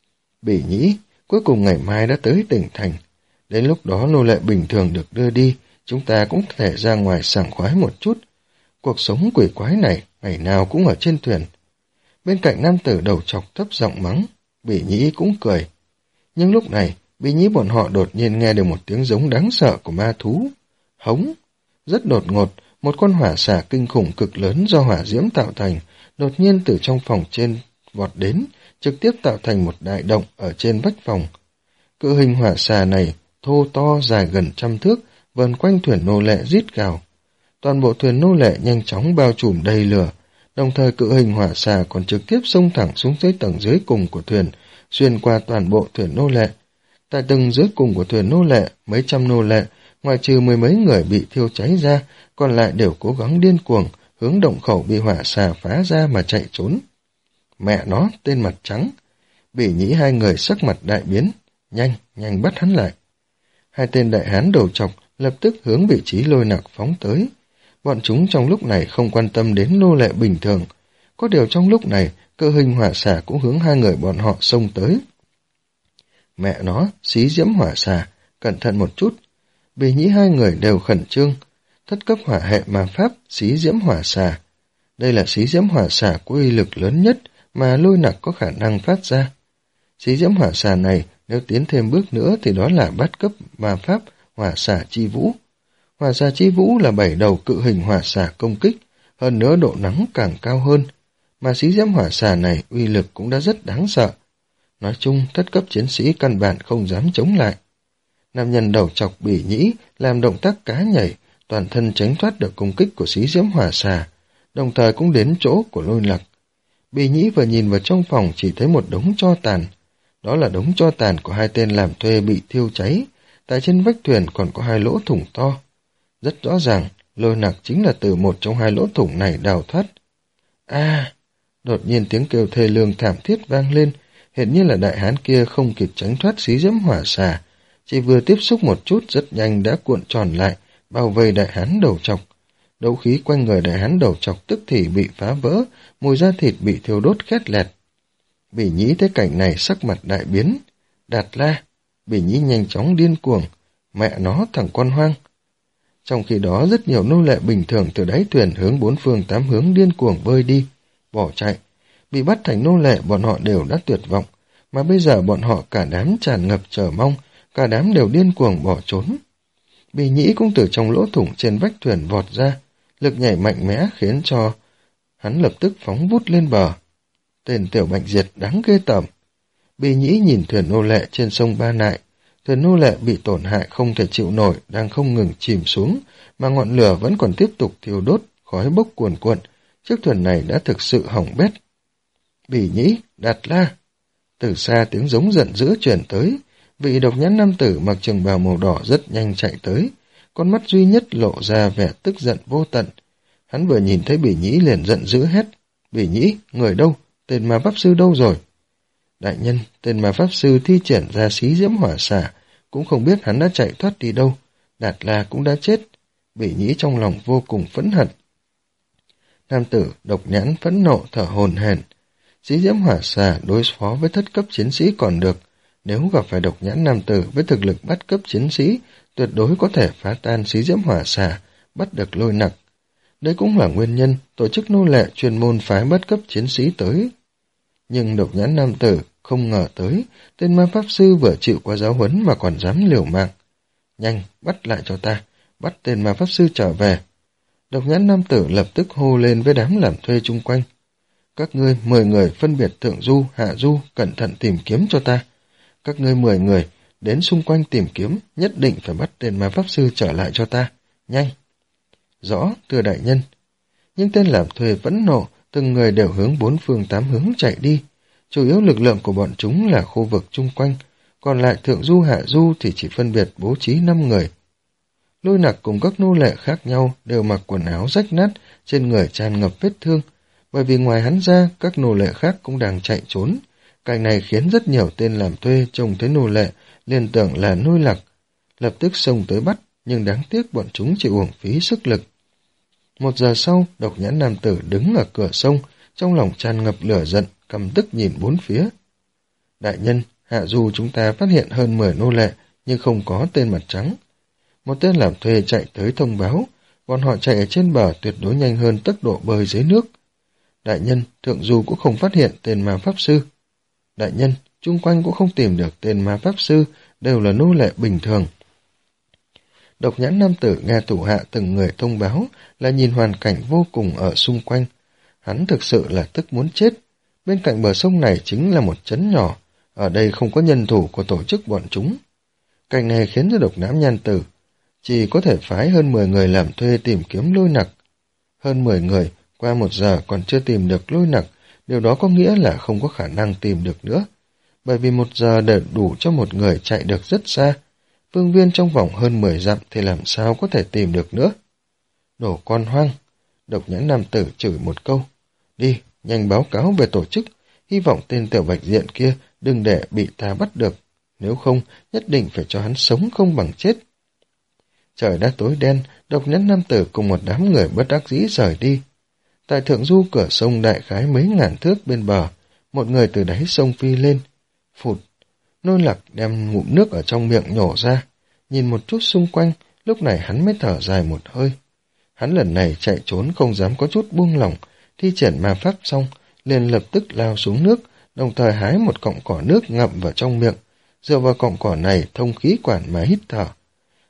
Bỉ Nhĩ, cuối cùng ngày mai đã tới tỉnh thành. Đến lúc đó nô lệ bình thường được đưa đi, chúng ta cũng có thể ra ngoài sảng khoái một chút. Cuộc sống quỷ quái này, ngày nào cũng ở trên thuyền. Bên cạnh nam tử đầu trọc thấp giọng mắng, Bỉ Nhĩ cũng cười. Nhưng lúc này, Bỉ Nhĩ bọn họ đột nhiên nghe được một tiếng giống đáng sợ của ma thú. Hống! Rất đột ngột, một con hỏa xà kinh khủng cực lớn do hỏa diễm tạo thành, đột nhiên từ trong phòng trên vọt đến, trực tiếp tạo thành một đại động ở trên vách phòng. Cự hình hỏa xà này thô to dài gần trăm thước, vần quanh thuyền nô lệ rít gào. Toàn bộ thuyền nô lệ nhanh chóng bao trùm đầy lửa, đồng thời cự hình hỏa xà còn trực tiếp xông thẳng xuống dưới tầng dưới cùng của thuyền, xuyên qua toàn bộ thuyền nô lệ. Tại tầng dưới cùng của thuyền nô lệ, mấy trăm nô lệ, ngoài trừ mười mấy người bị thiêu cháy ra, còn lại đều cố gắng điên cuồng, hướng động khẩu bị hỏa xà phá ra mà chạy trốn. Mẹ nó, tên mặt trắng. Bỉ Nhĩ hai người sắc mặt đại biến. Nhanh, nhanh bắt hắn lại. Hai tên đại hán đầu trọc lập tức hướng vị trí Lôi Nặc phóng tới. Bọn chúng trong lúc này không quan tâm đến nô lệ bình thường. Có điều trong lúc này, cơ hình hỏa xà cũng hướng hai người bọn họ xông tới. Mẹ nó, xí diễm hỏa xà, cẩn thận một chút. Bỉ Nhĩ hai người đều khẩn trương. Thất cấp hỏa hệ ma pháp, xí diễm hỏa xà. Đây là xí diễm hỏa xà có uy lực lớn nhất mà Lôi Nặc có khả năng phát ra. Xí diễm hỏa xà này, nếu tiến thêm bước nữa thì đó là bát cấp ma pháp hỏa xà chi vũ. Hỏa xà chi vũ là bảy đầu cự hình hỏa xà công kích, hơn nữa độ nóng càng cao hơn, mà xí diễm hỏa xà này uy lực cũng đã rất đáng sợ. Nói chung, thất cấp chiến sĩ căn bản không dám chống lại. Nam nhân đầu chọc Bỉ Nhĩ làm động tác cá nhảy, toàn thân tránh thoát được công kích của xí diễm hỏa xà, đồng thời cũng đến chỗ của Lôi Lạc. Bỉ Nhĩ vừa nhìn vào trong phòng chỉ thấy một đống tro tàn. Đó là đống tro tàn của hai tên làm thuê bị thiêu cháy, tại trên vách thuyền còn có hai lỗ thủng to. Rất rõ ràng, Lôi Lạc chính là từ một trong hai lỗ thủng này đào thoát. A! Đột nhiên tiếng kêu thê lương thảm thiết vang lên, hiện như là đại hán kia không kịp tránh thoát xí diễm hỏa xà, chỉ vừa tiếp xúc một chút rất nhanh đã cuộn tròn lại, bao vây đại hán đầu trọc. Đấu khí quanh người đại hán đầu trọc tức thì bị phá vỡ, mùi da thịt bị thiêu đốt khét lẹt. Bỉ Nhĩ thấy cảnh này sắc mặt đại biến. Đạt La! Bỉ Nhĩ nhanh chóng điên cuồng. Mẹ nó thằng con hoang! Trong khi đó rất nhiều nô lệ bình thường từ đáy thuyền hướng bốn phương tám hướng điên cuồng bơi đi, bỏ chạy. Bị bắt thành nô lệ bọn họ đều đã tuyệt vọng, mà bây giờ bọn họ cả đám tràn ngập chờ mong, cả đám đều điên cuồng bỏ trốn. Bỉ Nhĩ cũng từ trong lỗ thủng trên vách thuyền vọt ra, lực nhảy mạnh mẽ khiến cho hắn lập tức phóng vút lên bờ. Tên tiểu bạch diệt đáng ghê tởm. Bỉ Nhĩ nhìn thuyền nô lệ trên sông Ba Nại, thuyền nô lệ bị tổn hại không thể chịu nổi, đang không ngừng chìm xuống, mà ngọn lửa vẫn còn tiếp tục thiêu đốt, khói bốc cuồn cuộn. Chiếc thuyền này đã thực sự hỏng bét. Bỉ Nhĩ, Đạt La! Từ xa tiếng giống giận dữ truyền tới, vị độc nhãn nam tử mặc trường bào màu đỏ rất nhanh chạy tới, con mắt duy nhất lộ ra vẻ tức giận vô tận. Hắn vừa nhìn thấy Bỉ Nhĩ liền giận dữ hét: Bỉ Nhĩ, người đâu? Tên ma pháp sư đâu rồi? Đại nhân, tên ma pháp sư thi triển ra xí diễm hỏa xà, cũng không biết hắn đã chạy thoát đi đâu. Đạt La cũng đã chết. Bỉ Nhĩ trong lòng vô cùng phẫn hận. Nam tử độc nhãn phẫn nộ thở hổn hển. Xí diễm hỏa xà đối phó với thất cấp chiến sĩ còn được, nếu gặp phải độc nhãn nam tử với thực lực bắt cấp chiến sĩ, tuyệt đối có thể phá tan xí diễm hỏa xà, bắt được Lôi Nặc. Đây cũng là nguyên nhân tổ chức nô lệ chuyên môn phái bắt cấp chiến sĩ tới. Nhưng độc nhãn nam tử không ngờ tới, tên ma pháp sư vừa chịu qua giáo huấn mà còn dám liều mạng. Nhanh, bắt lại cho ta, bắt tên ma pháp sư trở về. Độc nhãn nam tử lập tức hô lên với đám làm thuê chung quanh. Các ngươi mười người phân biệt thượng du, hạ du, cẩn thận tìm kiếm cho ta. Các ngươi mười người đến xung quanh tìm kiếm, nhất định phải bắt tên ma pháp sư trở lại cho ta. Nhanh! Rõ, thưa đại nhân. Những tên làm thuê vẫn nộ, từng người đều hướng bốn phương tám hướng chạy đi. Chủ yếu lực lượng của bọn chúng là khu vực chung quanh, còn lại thượng du hạ du thì chỉ phân biệt bố trí năm người. Lôi Nặc cùng các nô lệ khác nhau đều mặc quần áo rách nát, trên người tràn ngập vết thương, bởi vì ngoài hắn ra các nô lệ khác cũng đang chạy trốn. Cảnh này khiến rất nhiều tên làm thuê trông thấy nô lệ liền tưởng là Lôi Nặc, lập tức xông tới bắt, nhưng đáng tiếc bọn chúng chỉ uổng phí sức lực. Một giờ sau, độc nhãn nam tử đứng ở cửa sông, trong lòng tràn ngập lửa giận, căm tức nhìn bốn phía. Đại nhân, hạ du chúng ta phát hiện hơn mười nô lệ, nhưng không có tên mặt trắng. Một tên làm thuê chạy tới thông báo, bọn họ chạy ở trên bờ tuyệt đối nhanh hơn tốc độ bơi dưới nước. Đại nhân, thượng du cũng không phát hiện tên ma pháp sư. Đại nhân, chung quanh cũng không tìm được tên ma pháp sư, đều là nô lệ bình thường. Độc nhãn nam tử nghe thủ hạ từng người thông báo, là nhìn hoàn cảnh vô cùng ở xung quanh. Hắn thực sự là tức muốn chết. Bên cạnh bờ sông này chính là một trấn nhỏ, ở đây không có nhân thủ của tổ chức bọn chúng. Cảnh này khiến cho độc nhãn nhan tử chỉ có thể phái hơn mười người làm thuê tìm kiếm Lôi Nặc. Hơn mười người, qua một giờ còn chưa tìm được Lôi Nặc, điều đó có nghĩa là không có khả năng tìm được nữa. Bởi vì một giờ để đủ cho một người chạy được rất xa, phương viên trong vòng hơn mười dặm thì làm sao có thể tìm được nữa. Đồ con hoang! Độc nhãn nam tử chửi một câu. Đi, nhanh báo cáo về tổ chức, hy vọng tên tiểu bạch diện kia đừng để bị ta bắt được. Nếu không, nhất định phải cho hắn sống không bằng chết. Trời đã tối đen, độc nhãn nam tử cùng một đám người bất đắc dĩ rời đi. Tại thượng du cửa sông đại khái mấy ngàn thước bên bờ, một người từ đáy sông phi lên. Phụt! Lôi Lạc đem ngụm nước ở trong miệng nhổ ra, nhìn một chút xung quanh, lúc này hắn mới thở dài một hơi. Hắn lần này chạy trốn không dám có chút buông lỏng, thi triển ma pháp xong, liền lập tức lao xuống nước, đồng thời hái một cọng cỏ nước ngậm vào trong miệng, dựa vào cọng cỏ này thông khí quản mà hít thở.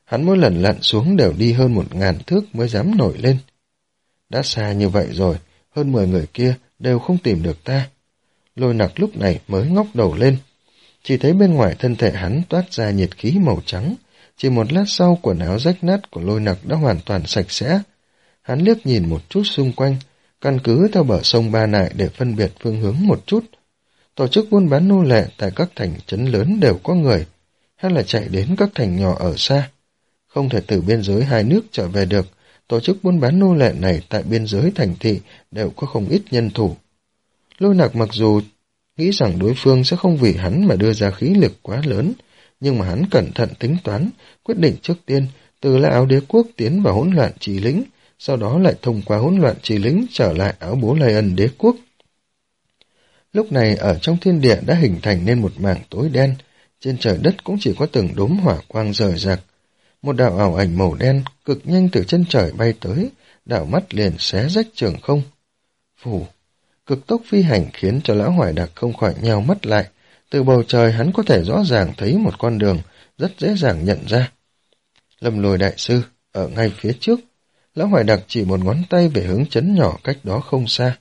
Hắn mỗi lần lặn xuống đều đi hơn một ngàn thước mới dám nổi lên. Đã xa như vậy rồi, hơn mười người kia đều không tìm được ta. Lôi Nặc lúc này mới ngóc đầu lên. Chỉ thấy bên ngoài thân thể hắn toát ra nhiệt khí màu trắng. Chỉ một lát sau quần áo rách nát của Lôi Nặc đã hoàn toàn sạch sẽ. Hắn liếc nhìn một chút xung quanh, căn cứ theo bờ sông Ba Nại để phân biệt phương hướng một chút. Tổ chức buôn bán nô lệ tại các thành trấn lớn đều có người, hay là chạy đến các thành nhỏ ở xa. Không thể từ biên giới hai nước trở về được, tổ chức buôn bán nô lệ này tại biên giới thành thị đều có không ít nhân thủ. Lôi Nặc mặc dù nghĩ rằng đối phương sẽ không vì hắn mà đưa ra khí lực quá lớn, nhưng mà hắn cẩn thận tính toán, quyết định trước tiên từ La Áo Đế quốc tiến vào hỗn loạn trì lĩnh, sau đó lại thông qua hỗn loạn trì lĩnh trở lại Áo Bố Lai Ân Đế quốc. Lúc này ở trong thiên địa đã hình thành nên một mảng tối đen, trên trời đất cũng chỉ có từng đốm hỏa quang rời rạc. Một đạo ảo ảnh màu đen cực nhanh từ chân trời bay tới, đảo mắt liền xé rách trường không. Phù, cực tốc phi hành khiến cho Lão Hoài Đặc không khỏi nheo mắt lại. Từ bầu trời hắn có thể rõ ràng thấy một con đường, rất dễ dàng nhận ra. Lâm Lôi đại sư, ở ngay phía trước. Lão Hoài Đặc chỉ một ngón tay về hướng trấn nhỏ cách đó không xa.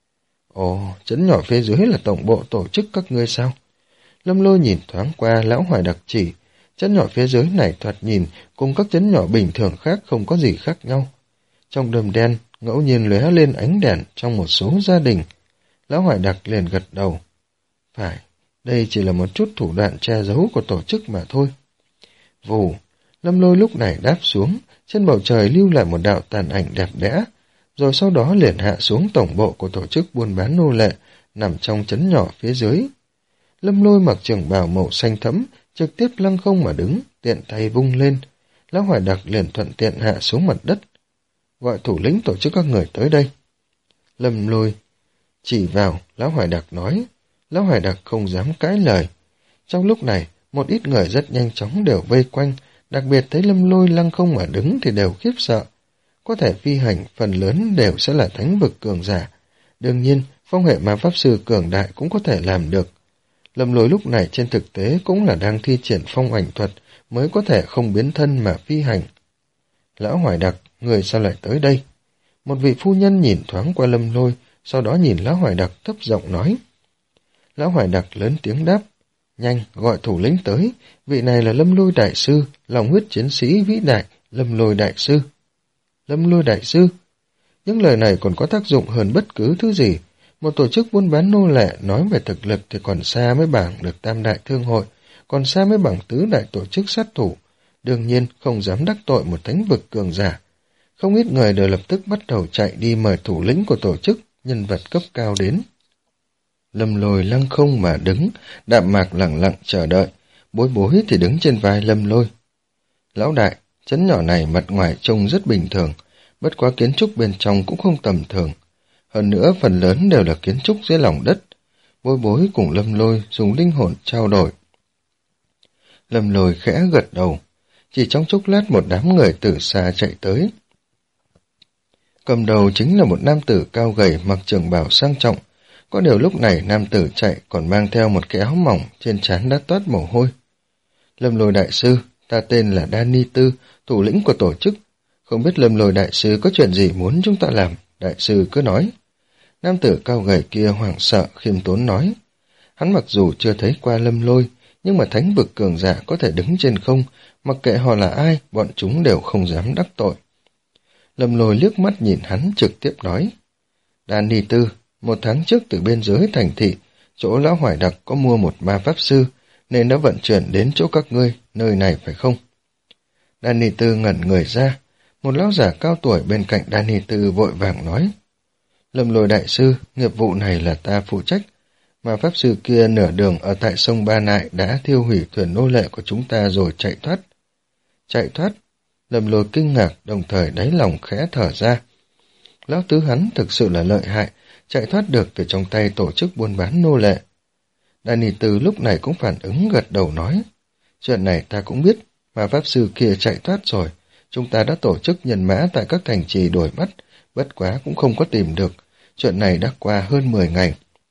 Ồ, trấn nhỏ phía dưới là tổng bộ tổ chức các ngươi sao? Lâm Lôi nhìn thoáng qua Lão Hoài Đặc chỉ, trấn nhỏ phía dưới này thoạt nhìn cùng các trấn nhỏ bình thường khác không có gì khác nhau. Trong đêm đen, ngẫu nhiên lóe lên ánh đèn trong một số gia đình. Lão Hoài Đặc liền gật đầu. Phải, đây chỉ là một chút thủ đoạn che giấu của tổ chức mà thôi. Vù, Lâm Lôi lúc này đáp xuống, trên bầu trời lưu lại một đạo tàn ảnh đẹp đẽ, rồi sau đó liền hạ xuống tổng bộ của tổ chức buôn bán nô lệ, nằm trong trấn nhỏ phía dưới. Lâm Lôi mặc trường bào màu xanh thẫm, trực tiếp lăng không mà đứng, tiện tay vung lên. Lão Hoài Đặc liền thuận tiện hạ xuống mặt đất. Gọi thủ lĩnh tổ chức các người tới đây. Lâm Lôi chỉ vào, Lão Hoài Đặc nói. Lão Hoài Đặc không dám cãi lời. Trong lúc này, một ít người rất nhanh chóng đều vây quanh, đặc biệt thấy Lâm Lôi lăng không mà đứng thì đều khiếp sợ. Có thể phi hành, phần lớn đều sẽ là thánh vực cường giả. Đương nhiên, phong hệ ma pháp sư cường đại cũng có thể làm được. Lâm Lôi lúc này trên thực tế cũng là đang thi triển phong ảnh thuật, mới có thể không biến thân mà phi hành. Lão Hoài Đặc, người sao lại tới đây? Một vị phu nhân nhìn thoáng qua Lâm Lôi, sau đó nhìn Lão Hoài Đặc thấp giọng nói. Lão Hoài Đặc lớn tiếng đáp. Nhanh, gọi thủ lĩnh tới, vị này là Lâm Lôi đại sư, lòng huyết chiến sĩ vĩ đại, Lâm Lôi đại sư. Lâm Lôi đại sư? Những lời này còn có tác dụng hơn bất cứ thứ gì. Một tổ chức buôn bán nô lệ nói về thực lực thì còn xa mới bằng được tam đại thương hội, còn xa mới bằng tứ đại tổ chức sát thủ. Đương nhiên không dám đắc tội một thánh vực cường giả. Không ít người đều lập tức bắt đầu chạy đi mời thủ lĩnh của tổ chức, nhân vật cấp cao đến. Lâm Lôi lăng không mà đứng, đạm mạc lặng lặng chờ đợi, Bối Bối thì đứng trên vai Lâm Lôi. Lão đại, trấn nhỏ này mặt ngoài trông rất bình thường, bất quá kiến trúc bên trong cũng không tầm thường. Hơn nữa phần lớn đều là kiến trúc dưới lòng đất. Bối Bối cùng Lâm Lôi dùng linh hồn trao đổi. Lâm Lôi khẽ gật đầu. Chỉ trong chốc lát một đám người từ xa chạy tới. Cầm đầu chính là một nam tử cao gầy mặc trường bào sang trọng. Có điều lúc này nam tử chạy còn mang theo một cái áo mỏng, trên trán đã toát mồ hôi. Lâm Lôi đại sư, ta tên là Đan Tư, thủ lĩnh của tổ chức. Không biết Lâm Lôi đại sư có chuyện gì muốn chúng ta làm, đại sư cứ nói. Nam tử cao gầy kia hoảng sợ khiêm tốn nói. Hắn mặc dù chưa thấy qua Lâm Lôi, nhưng mà thánh vực cường giả có thể đứng trên không, mặc kệ họ là ai, bọn chúng đều không dám đắc tội. Lâm Lôi liếc mắt nhìn hắn trực tiếp nói. Đan Tư, một tháng trước từ biên giới thành thị, chỗ Lão Hoài Đặc có mua một ma pháp sư, nên đã vận chuyển đến chỗ các ngươi, nơi này phải không? Đan Tư ngẩn người ra, một lão giả cao tuổi bên cạnh Đan Tư vội vàng nói. Lâm Lôi đại sư, nghiệp vụ này là ta phụ trách. Ma pháp sư kia nửa đường ở tại sông Ba Nại đã thiêu hủy thuyền nô lệ của chúng ta rồi chạy thoát. Chạy thoát? Lâm Lôi kinh ngạc, đồng thời đáy lòng khẽ thở ra. Lão tứ hắn thực sự là lợi hại, chạy thoát được từ trong tay tổ chức buôn bán nô lệ. Đan Tư lúc này cũng phản ứng gật đầu nói. Chuyện này ta cũng biết, ma pháp sư kia chạy thoát rồi. Chúng ta đã tổ chức nhân mã tại các thành trì đuổi bắt, bất quá cũng không có tìm được. Chuyện này đã qua hơn mười ngày.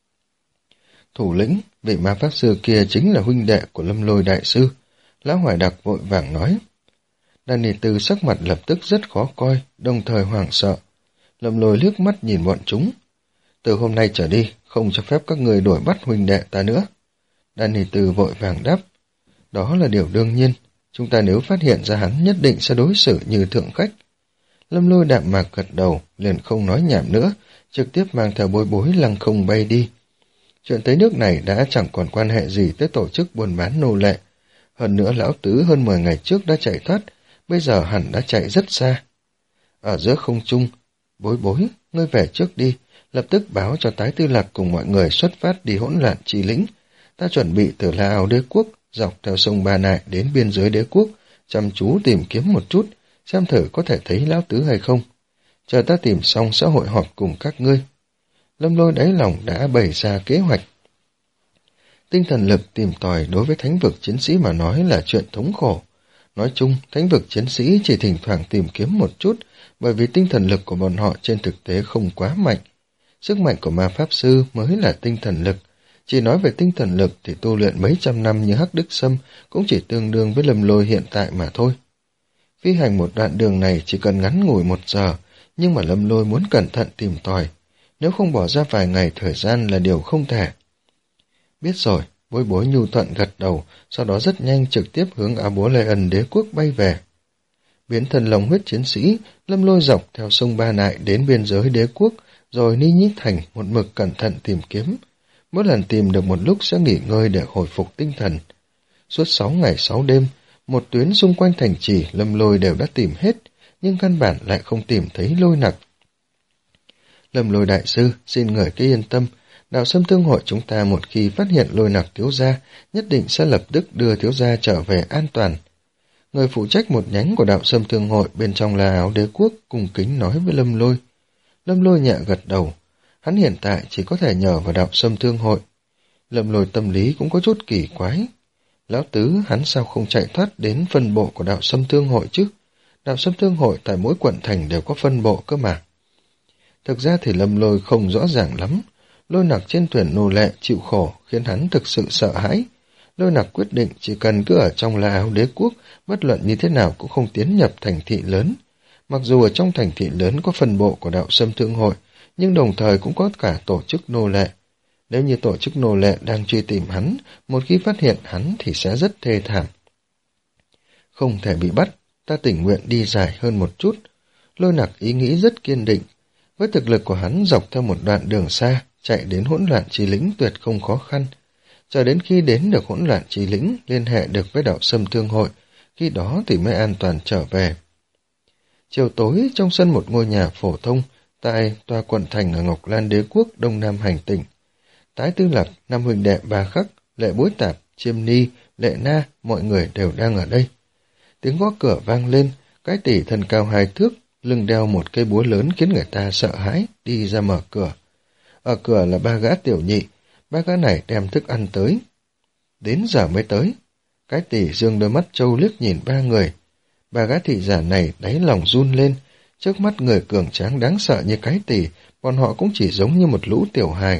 Thủ lĩnh, vị ma pháp sư kia chính là huynh đệ của Lâm Lôi đại sư. Lão Hoài Đặc vội vàng nói. Đan Ni Tư sắc mặt lập tức rất khó coi, đồng thời hoảng sợ. Lâm Lôi liếc mắt nhìn bọn chúng. Từ hôm nay trở đi, không cho phép các người đuổi bắt huynh đệ ta nữa. Đan Ni Tư vội vàng đáp. Đó là điều đương nhiên, chúng ta nếu phát hiện ra hắn nhất định sẽ đối xử như thượng khách. Lâm Lôi đạm mạc gật đầu, liền không nói nhảm nữa, trực tiếp mang theo Bối Bối lăng không bay đi. Chuyện tới nước này đã chẳng còn quan hệ gì tới tổ chức buôn bán nô lệ. Hơn nữa lão tứ hơn mười ngày trước đã chạy thoát, bây giờ hẳn đã chạy rất xa. Ở giữa không trung, Bối Bối, ngươi về trước đi, lập tức báo cho Tái Tư Lạc cùng mọi người xuất phát đi hỗn loạn Chi Lĩnh. Ta chuẩn bị từ La Áo Đế quốc, dọc theo sông Ba Nại đến biên giới đế quốc, chăm chú tìm kiếm một chút, xem thử có thể thấy lão tứ hay không. Chờ ta tìm xong xã hội họp cùng các ngươi. Lâm Lôi đáy lòng đã bày ra kế hoạch. Tinh thần lực tìm tòi đối với thánh vực chiến sĩ mà nói là chuyện thống khổ. Nói chung, thánh vực chiến sĩ chỉ thỉnh thoảng tìm kiếm một chút, bởi vì tinh thần lực của bọn họ trên thực tế không quá mạnh. Sức mạnh của ma pháp sư mới là tinh thần lực. Chỉ nói về tinh thần lực thì tu luyện mấy trăm năm như Hắc Đức Sâm cũng chỉ tương đương với Lâm Lôi hiện tại mà thôi. Phi hành một đoạn đường này chỉ cần ngắn ngủi một giờ, nhưng mà Lâm Lôi muốn cẩn thận tìm tòi. Nếu không bỏ ra vài ngày thời gian là điều không thể. Biết rồi, Bối Bối nhu thuận gật đầu, sau đó rất nhanh trực tiếp hướng A Bố Lê Ân đế quốc bay về. Biến thân long huyết chiến sĩ, Lâm Lôi dọc theo sông Ba Nại đến biên giới đế quốc, rồi Ni Nhít Thành một mực cẩn thận tìm kiếm. Mỗi lần tìm được một lúc sẽ nghỉ ngơi để hồi phục tinh thần. Suốt sáu ngày sáu đêm, một tuyến xung quanh thành trì Lâm Lôi đều đã tìm hết, nhưng căn bản lại không tìm thấy Lôi Nặc. Lâm Lôi đại sư, xin người cứ yên tâm, đạo Sâm Thương hội chúng ta một khi phát hiện Lôi Nặc thiếu gia, nhất định sẽ lập tức đưa thiếu gia trở về an toàn. Người phụ trách một nhánh của đạo Sâm Thương hội bên trong La Áo Đế quốc cung kính nói với Lâm Lôi. Lâm Lôi nhẹ gật đầu, hắn hiện tại chỉ có thể nhờ vào đạo Sâm Thương hội. Lâm Lôi tâm lý cũng có chút kỳ quái. Lão tứ hắn sao không chạy thoát đến phân bộ của đạo Sâm Thương hội chứ? Đạo Sâm Thương hội tại mỗi quận thành đều có phân bộ cơ mà. Thực ra thì Lâm Lôi không rõ ràng lắm. Lôi Nặc trên thuyền nô lệ chịu khổ khiến hắn thực sự sợ hãi. Lôi Nặc quyết định chỉ cần cứ ở trong La Áo Đế quốc, bất luận như thế nào cũng không tiến nhập thành thị lớn. Mặc dù ở trong thành thị lớn có phân bộ của đạo Sâm Thương hội, nhưng đồng thời cũng có cả tổ chức nô lệ. Nếu như tổ chức nô lệ đang truy tìm hắn, một khi phát hiện hắn thì sẽ rất thê thảm. Không thể bị bắt, ta tình nguyện đi dài hơn một chút. Lôi Nặc ý nghĩ rất kiên định. Với thực lực của hắn dọc theo một đoạn đường xa, chạy đến hỗn loạn Chi Lĩnh tuyệt không khó khăn. Chờ đến khi đến được hỗn loạn Chi Lĩnh, liên hệ được với đạo Sâm Thương hội, khi đó thì mới an toàn trở về. Chiều tối trong sân một ngôi nhà phổ thông, tại tòa quận thành ở Ngọc Lan Đế quốc Đông Nam hành tỉnh. Tái Tư Lạc, năm huynh đệ Ba Khắc, Lệ Bối Tạp, Chiêm Ni, Lệ Na, mọi người đều đang ở đây. Tiếng gõ cửa vang lên, cái tỷ thân cao hai thước, lưng đeo một cây búa lớn khiến người ta sợ hãi, đi ra mở cửa. Ở cửa là ba gã tiểu nhị, ba gã này đem thức ăn tới. Đến giờ mới tới. Cái tỷ dương đôi mắt trâu liếc nhìn ba người. Ba gã thị giả này đáy lòng run lên, trước mắt người cường tráng đáng sợ như cái tỷ, bọn họ cũng chỉ giống như một lũ tiểu hài.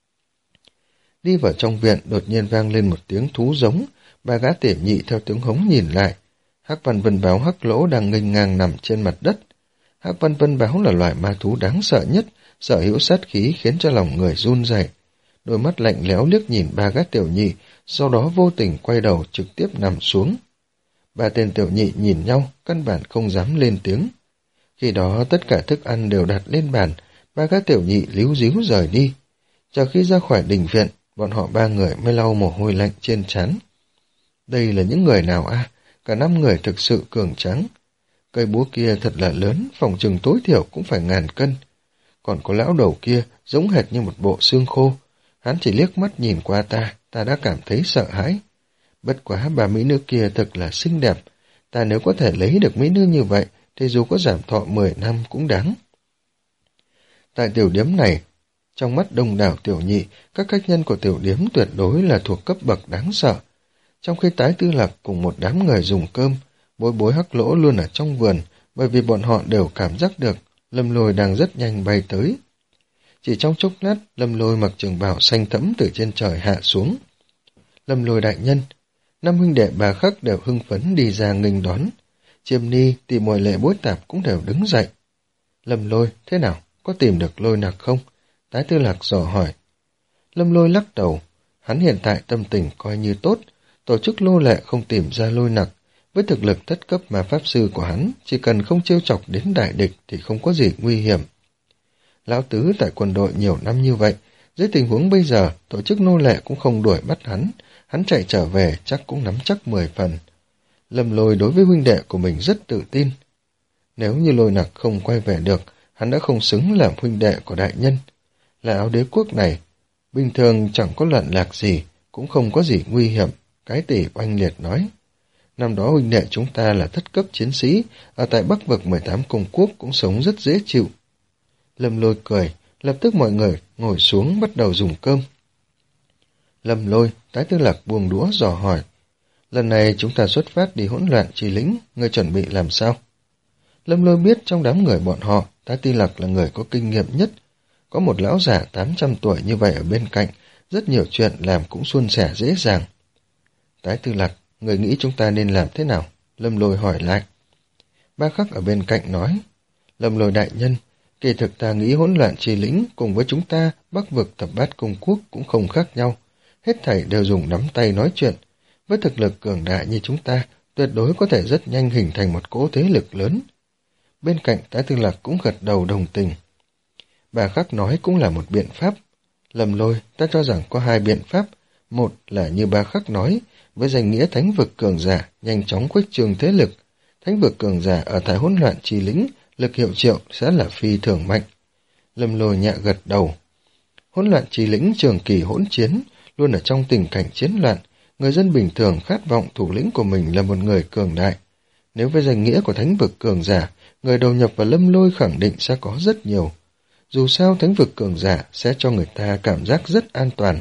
Đi vào trong viện, đột nhiên vang lên một tiếng thú giống, ba gã tiểu nhị theo tiếng hống nhìn lại. Hắc Văn Vân Báo Hắc Lỗ đang nghênh ngang nằm trên mặt đất. Hắc Văn Vân Báo là loài ma thú đáng sợ nhất, sở hữu sát khí khiến cho lòng người run rẩy. Đôi mắt lạnh lẽo liếc nhìn ba gã tiểu nhị, sau đó vô tình quay đầu trực tiếp nằm xuống. Ba tên tiểu nhị nhìn nhau, căn bản không dám lên tiếng. Khi đó tất cả thức ăn đều đặt lên bàn, ba gã tiểu nhị líu ríu rời đi. Chờ khi ra khỏi đình viện, bọn họ ba người mới lau mồ hôi lạnh trên trán. Đây là những người nào a? À? Cả năm người thực sự cường tráng. Cây búa kia thật là lớn, phòng chừng tối thiểu cũng phải ngàn cân. Còn có lão đầu kia giống hệt như một bộ xương khô. Hắn chỉ liếc mắt nhìn qua ta, ta đã cảm thấy sợ hãi. Bất quá bà mỹ nữ kia thật là xinh đẹp. Ta nếu có thể lấy được mỹ nữ như vậy, thì dù có giảm thọ mười năm cũng đáng. Tại tiểu điếm này, trong mắt đông đảo tiểu nhị, các khách nhân của tiểu điếm tuyệt đối là thuộc cấp bậc đáng sợ. Trong khi Tái Tư Lạc cùng một đám người dùng cơm, Bối Bối Hắc Lỗ luôn ở trong vườn, bởi vì bọn họ đều cảm giác được Lâm Lôi đang rất nhanh bay tới. Chỉ trong chốc lát, Lâm Lôi mặc trường bào xanh thẫm từ trên trời hạ xuống. Lâm Lôi đại nhân, năm huynh đệ Ba Khắc đều hưng phấn đi ra nghênh đón. Chiêm Ni, Tỷ Muội Lệ Bối Tạp cũng đều đứng dậy. Lâm Lôi, thế nào? Có tìm được Lôi Nặc không? Tái Tư Lạc dò hỏi. Lâm Lôi lắc đầu. Hắn hiện tại tâm tình coi như tốt. Tổ chức Lô Lệ không tìm ra Lôi Nặc. Với thực lực thất cấp ma pháp sư của hắn, chỉ cần không trêu chọc đến đại địch thì không có gì nguy hiểm. Lão Tứ tại quân đội nhiều năm như vậy, dưới tình huống bây giờ, tổ chức nô lệ cũng không đuổi bắt hắn. Hắn chạy trở về chắc cũng nắm chắc mười phần. Lâm Lôi đối với huynh đệ của mình rất tự tin. Nếu như Lôi Nặc không quay về được, hắn đã không xứng làm huynh đệ của đại nhân. Là áo đế quốc này, bình thường chẳng có loạn lạc gì, cũng không có gì nguy hiểm, cái Tỷ oanh liệt nói. Năm đó huynh đệ chúng ta là thất cấp chiến sĩ, ở tại Bắc vực mười tám công quốc cũng sống rất dễ chịu. Lâm Lôi cười, lập tức mọi người ngồi xuống bắt đầu dùng cơm. Lâm Lôi, Tái Tư Lạc buông đũa dò hỏi. Lần này chúng ta xuất phát đi hỗn loạn trì lĩnh, ngươi chuẩn bị làm sao? Lâm Lôi biết trong đám người bọn họ, Tái Tư Lạc là người có kinh nghiệm nhất. Có một lão giả tám trăm tuổi như vậy ở bên cạnh, rất nhiều chuyện làm cũng suôn sẻ dễ dàng. Tái Tư Lạc, người nghĩ chúng ta nên làm thế nào? Lâm Lôi hỏi lại. Ba Khắc ở bên cạnh nói. Lâm Lôi đại nhân, kỳ thực ta nghĩ hỗn loạn trì lĩnh cùng với chúng ta Bắc vực thập bát công quốc cũng không khác nhau. Hết thảy đều dùng nắm tay nói chuyện. Với thực lực cường đại như chúng ta, tuyệt đối có thể rất nhanh hình thành một cỗ thế lực lớn. Bên cạnh Tái Tư Lạc cũng gật đầu đồng tình. Bà Khắc nói cũng là một biện pháp. Lâm Lôi, ta cho rằng có hai biện pháp. Một là như Bà Khắc nói, với danh nghĩa thánh vực cường giả, nhanh chóng khuếch trương thế lực. Thánh vực cường giả ở tại hỗn loạn trì lĩnh, lực hiệu triệu sẽ là phi thường mạnh. Lâm Lôi nhẹ gật đầu. Hỗn loạn trì lĩnh trường kỳ hỗn chiến, luôn ở trong tình cảnh chiến loạn. Người dân bình thường khát vọng thủ lĩnh của mình là một người cường đại. Nếu với danh nghĩa của thánh vực cường giả, người đầu nhập vào Lâm Lôi khẳng định sẽ có rất nhiều. Dù sao thánh vực cường giả sẽ cho người ta cảm giác rất an toàn.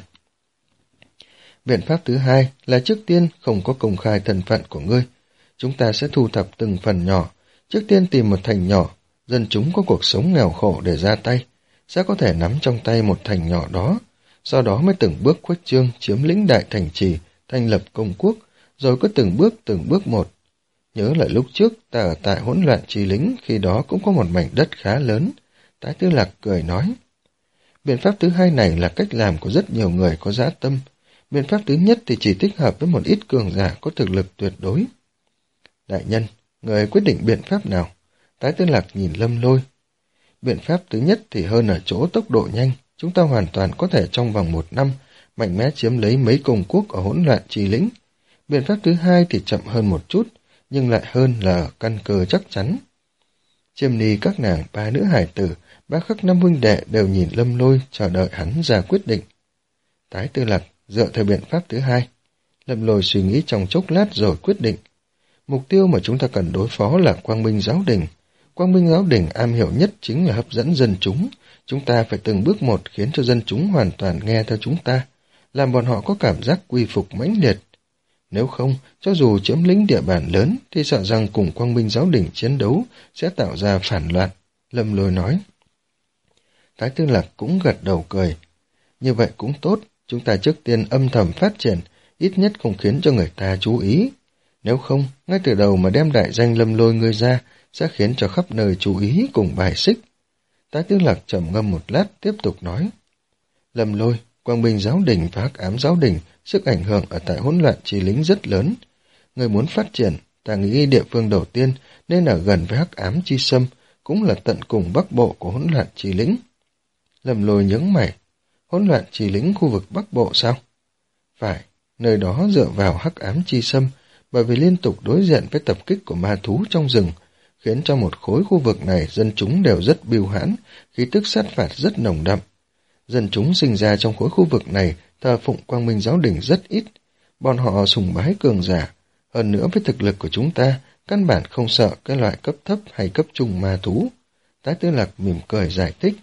Biện pháp thứ hai là trước tiên không có công khai thân phận của ngươi. Chúng ta sẽ thu thập từng phần nhỏ. Trước tiên tìm một thành nhỏ, dân chúng có cuộc sống nghèo khổ để ra tay, sẽ có thể nắm trong tay một thành nhỏ đó. Sau đó mới từng bước khuếch trương chiếm lĩnh đại thành trì, thành lập công quốc, rồi có từng bước từng bước một. Nhớ lại lúc trước ta ở tại hỗn loạn trì lĩnh, khi đó cũng có một mảnh đất khá lớn. Tái Tư Lạc cười nói. Biện pháp thứ hai này là cách làm của rất nhiều người có dã tâm. Biện pháp thứ nhất thì chỉ thích hợp với một ít cường giả có thực lực tuyệt đối. Đại nhân, người quyết định biện pháp nào? Tái Tư Lạc nhìn Lâm Lôi. Biện pháp thứ nhất thì hơn ở chỗ tốc độ nhanh. Chúng ta hoàn toàn có thể trong vòng một năm mạnh mẽ chiếm lấy mấy công quốc ở hỗn loạn trì lĩnh. Biện pháp thứ hai thì chậm hơn một chút, nhưng lại hơn là ở căn cơ chắc chắn. Chiêm Ni, các nàng, ba nữ hải tử, ba Khắc năm huynh đệ đều nhìn Lâm Lôi chờ đợi hắn ra quyết định. Tái Tư Lạc dựa theo biện pháp thứ hai. Lâm Lôi suy nghĩ trong chốc lát rồi quyết định. Mục tiêu mà chúng ta cần đối phó là Quang Minh Giáo Đình. Quang Minh Giáo Đình am hiểu nhất chính là hấp dẫn dân chúng. Chúng ta phải từng bước một khiến cho dân chúng hoàn toàn nghe theo chúng ta, làm bọn họ có cảm giác quy phục mãnh liệt. Nếu không, cho dù chiếm lĩnh địa bàn lớn thì sợ rằng cùng Quang Minh Giáo Đình chiến đấu sẽ tạo ra phản loạn. Lâm Lôi nói. Tái Tư Lạc cũng gật đầu cười. Như vậy cũng tốt, chúng ta trước tiên âm thầm phát triển, ít nhất không khiến cho người ta chú ý. Nếu không, ngay từ đầu mà đem đại danh Lâm Lôi ngươi ra, sẽ khiến cho khắp nơi chú ý cùng bài xích. Tái Tư Lạc trầm ngâm một lát, tiếp tục nói. Lâm Lôi, Quang Minh Giáo Đình và Hắc Ám Giáo Đình, sức ảnh hưởng ở tại hỗn loạn trì lĩnh rất lớn. Người muốn phát triển, ta nghĩ địa phương đầu tiên nên ở gần với Hắc Ám Chi Sâm, cũng là tận cùng bắc bộ của hỗn loạn trì lĩnh. Lâm Lôi nhướng mày. Hỗn loạn trì lĩnh khu vực bắc bộ sao? Phải, nơi đó dựa vào Hắc Ám Chi Sâm, bởi vì liên tục đối diện với tập kích của ma thú trong rừng, khiến cho một khối khu vực này dân chúng đều rất bưu hãn, khí tức sát phạt rất nồng đậm. Dân chúng sinh ra trong khối khu vực này thờ phụng Quang Minh Giáo Đình rất ít, bọn họ sùng bái cường giả. Hơn nữa với thực lực của chúng ta, căn bản không sợ cái loại cấp thấp hay cấp trung ma thú. Tái Tư Lạc mỉm cười giải thích.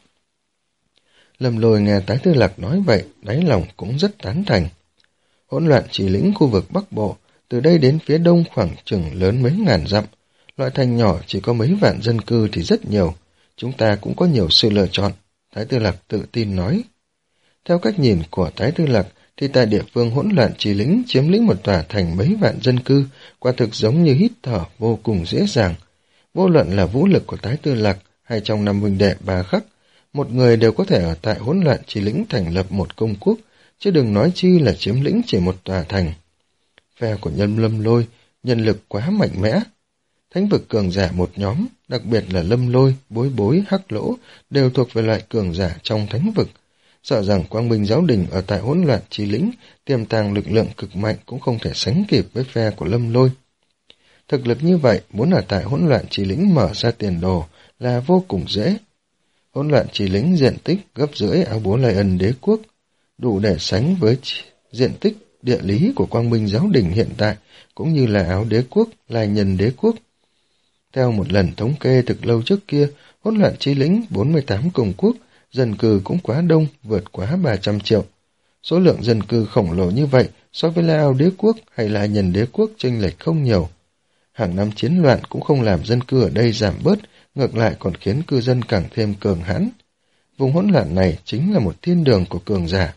Lâm Lôi nghe Tái Tư Lạc nói vậy, đáy lòng cũng rất tán thành. Hỗn loạn trì lĩnh khu vực Bắc Bộ, từ đây đến phía đông khoảng chừng lớn mấy ngàn dặm. Loại thành nhỏ chỉ có mấy vạn dân cư thì rất nhiều, chúng ta cũng có nhiều sự lựa chọn, Tái Tư Lạc tự tin nói. Theo cách nhìn của Tái Tư Lạc thì tại địa phương hỗn loạn trì lĩnh chiếm lĩnh một tòa thành mấy vạn dân cư, quả thực giống như hít thở vô cùng dễ dàng. Vô luận là vũ lực của Tái Tư Lạc hay trong năm huynh đệ Bà Khắc, một người đều có thể ở tại hỗn loạn trì lĩnh thành lập một công quốc, chứ đừng nói chi là chiếm lĩnh chỉ một tòa thành. Phe của Nhân Lâm Lôi, nhân lực quá mạnh mẽ. Thánh vực cường giả một nhóm, đặc biệt là Lâm Lôi, Bối Bối, Hắc Lỗ, đều thuộc về loại cường giả trong thánh vực. Sợ rằng Quang Minh Giáo Đình ở tại hỗn loạn trì lĩnh, tiềm tàng lực lượng cực mạnh cũng không thể sánh kịp với phe của Lâm Lôi. Thực lực như vậy, muốn ở tại hỗn loạn trì lĩnh mở ra tiền đồ là vô cùng dễ. Hỗn loạn trì lĩnh diện tích gấp rưỡi áo bố Lai Ân đế quốc, đủ để sánh với diện tích địa lý của Quang Minh Giáo Đình hiện tại, cũng như là Áo đế quốc, Lai Nhân đế quốc. Theo một lần thống kê thực lâu trước kia, hỗn loạn trì lĩnh bốn mươi tám công quốc, dân cư cũng quá đông, vượt quá ba trăm triệu. Số lượng dân cư khổng lồ như vậy so với Áo đế quốc hay Lai Nhân đế quốc chênh lệch không nhiều. Hàng năm chiến loạn cũng không làm dân cư ở đây giảm bớt, ngược lại còn khiến cư dân càng thêm cường hãn. Vùng hỗn loạn này chính là một thiên đường của cường giả.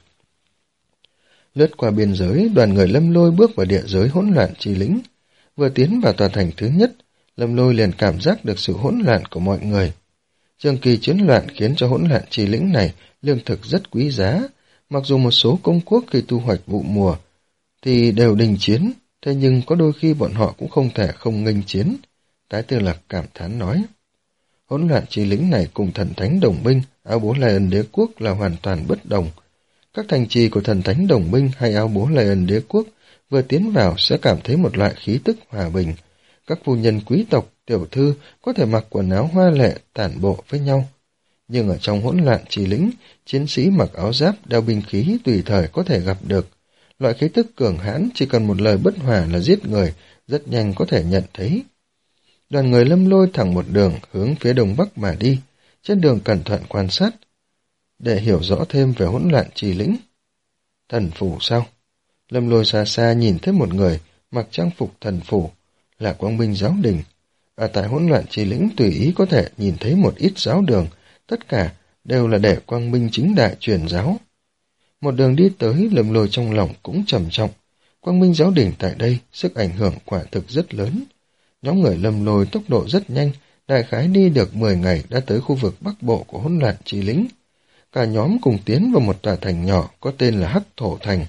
Lướt qua biên giới, đoàn người Lâm Lôi bước vào địa giới hỗn loạn trì lĩnh. Vừa tiến vào tòa thành thứ nhất, Lâm Lôi liền cảm giác được sự hỗn loạn của mọi người. Trường kỳ chiến loạn khiến cho hỗn loạn trì lĩnh này lương thực rất quý giá, mặc dù một số công quốc khi thu hoạch vụ mùa thì đều đình chiến, thế nhưng có đôi khi bọn họ cũng không thể không nghênh chiến. Tái Tư Lạc cảm thán nói. Hỗn loạn trì lĩnh này cùng thần thánh đồng minh, Áo bố Lai Ân đế quốc là hoàn toàn bất đồng. Các thành trì của thần thánh đồng minh hay Áo bố Lai Ân đế quốc vừa tiến vào sẽ cảm thấy một loại khí tức hòa bình. Các phu nhân quý tộc, tiểu thư có thể mặc quần áo hoa lệ, tản bộ với nhau. Nhưng ở trong hỗn loạn trì lĩnh, chiến sĩ mặc áo giáp, đeo binh khí tùy thời có thể gặp được. Loại khí tức cường hãn chỉ cần một lời bất hòa là giết người, rất nhanh có thể nhận thấy. Đoàn người Lâm Lôi thẳng một đường hướng phía đông bắc mà đi, trên đường cẩn thận quan sát, để hiểu rõ thêm về hỗn loạn trì lĩnh. Thần phủ sao? Lâm Lôi xa xa nhìn thấy một người mặc trang phục thần phủ, là Quang Minh Giáo Đình. Ở tại hỗn loạn trì lĩnh tùy ý có thể nhìn thấy một ít giáo đường, tất cả đều là để Quang Minh chính đại truyền giáo. Một đường đi tới, Lâm Lôi trong lòng cũng trầm trọng. Quang Minh Giáo Đình tại đây, sức ảnh hưởng quả thực rất lớn. Nhóm người Lâm Lôi tốc độ rất nhanh, đại khái đi được mười ngày đã tới khu vực bắc bộ của hỗn loạn trì lĩnh. Cả nhóm cùng tiến vào một tòa thành nhỏ có tên là Hắc Thổ Thành.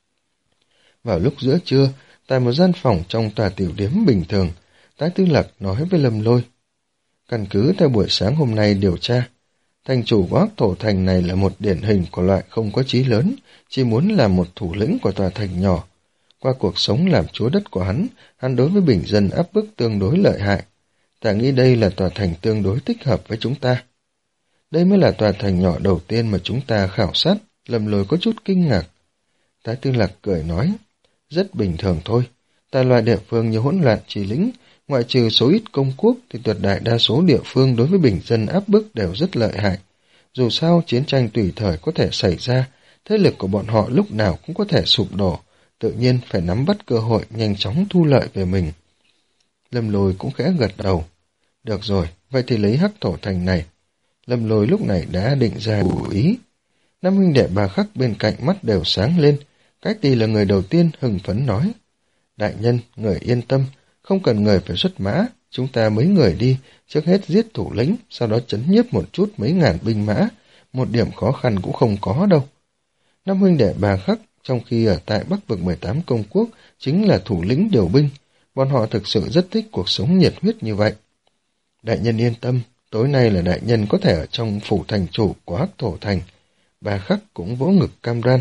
Vào lúc giữa trưa, tại một gian phòng trong tòa tiểu điếm bình thường, Tái Tư Lạc nói với Lâm Lôi. Căn cứ theo buổi sáng hôm nay điều tra, thành chủ của Hắc Thổ Thành này là một điển hình của loại không có chí lớn, chỉ muốn làm một thủ lĩnh của tòa thành nhỏ. Qua cuộc sống làm chúa đất của hắn, hắn đối với bình dân áp bức tương đối lợi hại. Ta nghĩ đây là tòa thành tương đối thích hợp với chúng ta. Đây mới là tòa thành nhỏ đầu tiên mà chúng ta khảo sát. Lâm Lôi có chút kinh ngạc. Tái Tư Lạc cười nói, rất bình thường thôi. Tại loại địa phương như hỗn loạn trì lĩnh, ngoại trừ số ít công quốc thì tuyệt đại đa số địa phương đối với bình dân áp bức đều rất lợi hại. Dù sao chiến tranh tùy thời có thể xảy ra, thế lực của bọn họ lúc nào cũng có thể sụp đổ, tự nhiên phải nắm bắt cơ hội nhanh chóng thu lợi về mình. Lâm Lôi cũng khẽ gật đầu. Được rồi, vậy thì lấy Hắc Thổ Thành này. Lâm Lôi lúc này đã định ra chủ ý. Năm huynh đệ Bà Khắc bên cạnh mắt đều sáng lên. Cái Tỳ là người đầu tiên hưng phấn nói. Đại nhân, người yên tâm, không cần người phải xuất mã, chúng ta mấy người đi, trước hết giết thủ lĩnh, sau đó trấn nhiếp một chút mấy ngàn binh mã, một điểm khó khăn cũng không có đâu. Năm huynh đệ Bà Khắc, trong khi ở tại Bắc vực mười tám công quốc, chính là thủ lĩnh điều binh, bọn họ thực sự rất thích cuộc sống nhiệt huyết như vậy. Đại nhân yên tâm, tối nay là đại nhân có thể ở trong phủ thành chủ của Hắc Thổ Thành. Bà Khắc cũng vỗ ngực cam đoan.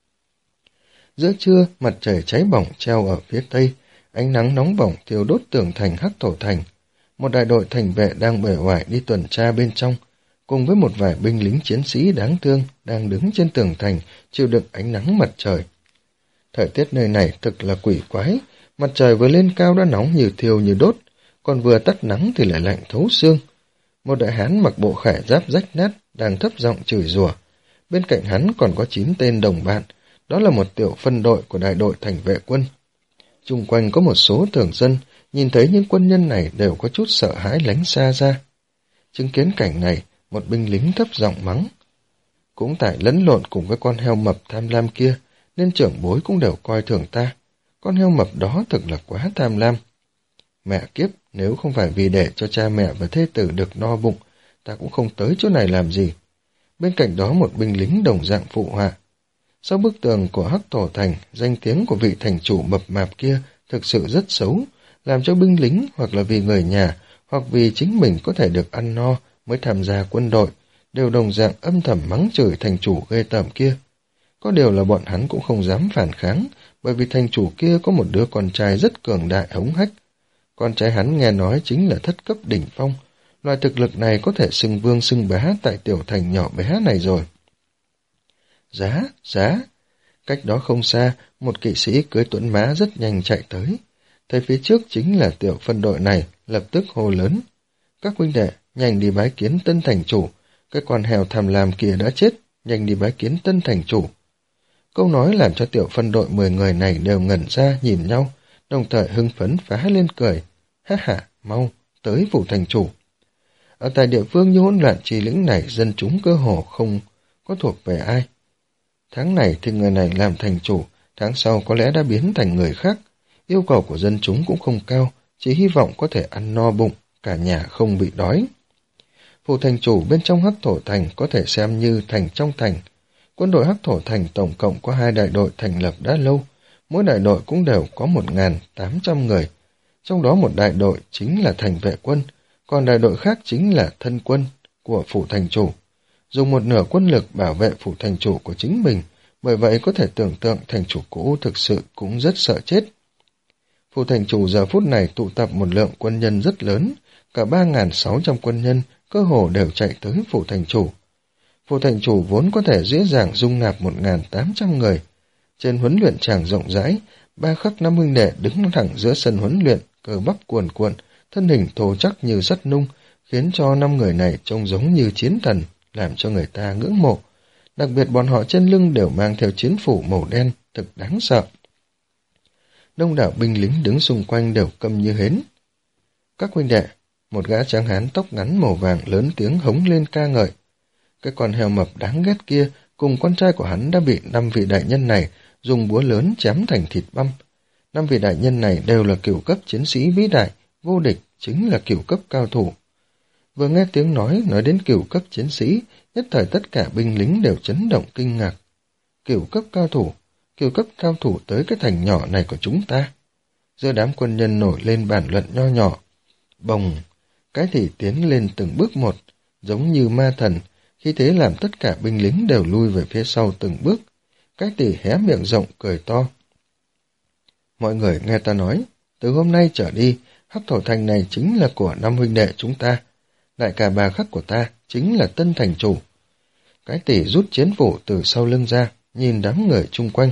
Giữa trưa, mặt trời cháy bỏng treo ở phía tây, ánh nắng nóng bỏng thiêu đốt tường thành Hắc Thổ Thành. Một đại đội thành vệ đang bề ngoài đi tuần tra bên trong, cùng với một vài binh lính chiến sĩ đáng thương đang đứng trên tường thành chịu đựng ánh nắng mặt trời. Thời tiết nơi này thực là quỷ quái, mặt trời vừa lên cao đã nóng như thiêu như đốt, còn vừa tắt nắng thì lại lạnh thấu xương. Một đại hán mặc bộ khải giáp rách nát đang thấp giọng chửi rủa. Bên cạnh hắn còn có chín tên đồng bạn, đó là một tiểu phân đội của đại đội thành vệ quân. Chung quanh có một số thường dân, nhìn thấy những quân nhân này đều có chút sợ hãi lánh xa ra. Chứng kiến cảnh này, một binh lính thấp giọng mắng. Cũng tại lẫn lộn cùng với con heo mập tham lam kia, nên trưởng bối cũng đều coi thường ta. Con heo mập đó thực là quá tham lam. Mẹ kiếp, nếu không phải vì để cho cha mẹ và thê tử được no bụng, ta cũng không tới chỗ này làm gì. Bên cạnh đó một binh lính đồng dạng phụ họa. Sau bức tường của Hắc Thổ Thành, danh tiếng của vị thành chủ mập mạp kia thực sự rất xấu, làm cho binh lính hoặc là vì người nhà, hoặc vì chính mình có thể được ăn no mới tham gia quân đội, đều đồng dạng âm thầm mắng chửi thành chủ ghê tởm kia. Có điều là bọn hắn cũng không dám phản kháng, bởi vì thành chủ kia có một đứa con trai rất cường đại hống hách. Con trai hắn nghe nói chính là thất cấp đỉnh phong, loại thực lực này có thể xưng vương xưng bá tại tiểu thành nhỏ bé này rồi. Giá, giá. Cách đó không xa, một kỵ sĩ cưỡi tuấn mã rất nhanh chạy tới. Thấy phía trước chính là tiểu phân đội này, lập tức hô lớn. Các huynh đệ, nhanh đi bái kiến tân thành chủ. Cái con heo tham lam kia đã chết, nhanh đi bái kiến tân thành chủ. Câu nói làm cho tiểu phân đội mười người này đều ngẩn ra nhìn nhau, đồng thời hưng phấn phá lên cười. Ha ha, mau, tới phủ thành chủ. Ở tại địa phương như hỗn loạn trì lĩnh này, dân chúng cơ hồ không có thuộc về ai. Tháng này thì người này làm thành chủ, tháng sau có lẽ đã biến thành người khác. Yêu cầu của dân chúng cũng không cao, chỉ hy vọng có thể ăn no bụng, cả nhà không bị đói. Phủ thành chủ bên trong Hắc Thổ Thành có thể xem như thành trong thành. Quân đội Hắc Thổ Thành tổng cộng có hai đại đội thành lập đã lâu, mỗi đại đội cũng đều có một nghìn tám trăm người. Trong đó một đại đội chính là thành vệ quân, còn đại đội khác chính là thân quân của phủ thành chủ. Dùng một nửa quân lực bảo vệ phủ thành chủ của chính mình, bởi vậy có thể tưởng tượng thành chủ cũ thực sự cũng rất sợ chết. Phủ thành chủ giờ phút này tụ tập một lượng quân nhân rất lớn, cả ba nghìn sáu trăm quân nhân cơ hồ đều chạy tới phủ thành chủ. Phủ thành chủ vốn có thể dễ dàng dung nạp một nghìn tám trăm người. Trên huấn luyện tràng rộng rãi, ba khắc năm huynh đệ đứng thẳng giữa sân huấn luyện, cơ bắp cuồn cuộn, thân hình thô chắc như sắt nung, khiến cho năm người này trông giống như chiến thần, làm cho người ta ngưỡng mộ. Đặc biệt bọn họ trên lưng đều mang theo chiến phủ màu đen, thực đáng sợ. Đông đảo binh lính đứng xung quanh đều câm như hến. Các huynh đệ, một gã tráng hán tóc ngắn màu vàng lớn tiếng hống lên ca ngợi. Cái con heo mập đáng ghét kia cùng con trai của hắn đã bị năm vị đại nhân này dùng búa lớn chém thành thịt băm. Năm vị đại nhân này đều là cửu cấp chiến sĩ vĩ đại, vô địch, chính là cửu cấp cao thủ. Vừa nghe tiếng nói, nói đến cửu cấp chiến sĩ, nhất thời tất cả binh lính đều chấn động kinh ngạc. Cửu cấp cao thủ, cửu cấp cao thủ tới cái thành nhỏ này của chúng ta. Giữa đám quân nhân nổi lên bàn luận nho nhỏ. Bồng, cái thì tiến lên từng bước một, giống như ma thần, khi thế làm tất cả binh lính đều lui về phía sau từng bước. Cái tỷ hé miệng rộng cười to. Mọi người nghe ta nói, từ hôm nay trở đi, Hắc Thổ Thành này chính là của năm huynh đệ chúng ta. Đại ca Bà Khắc của ta chính là tân thành chủ. Cái tỷ rút chiến phủ từ sau lưng ra, nhìn đám người chung quanh.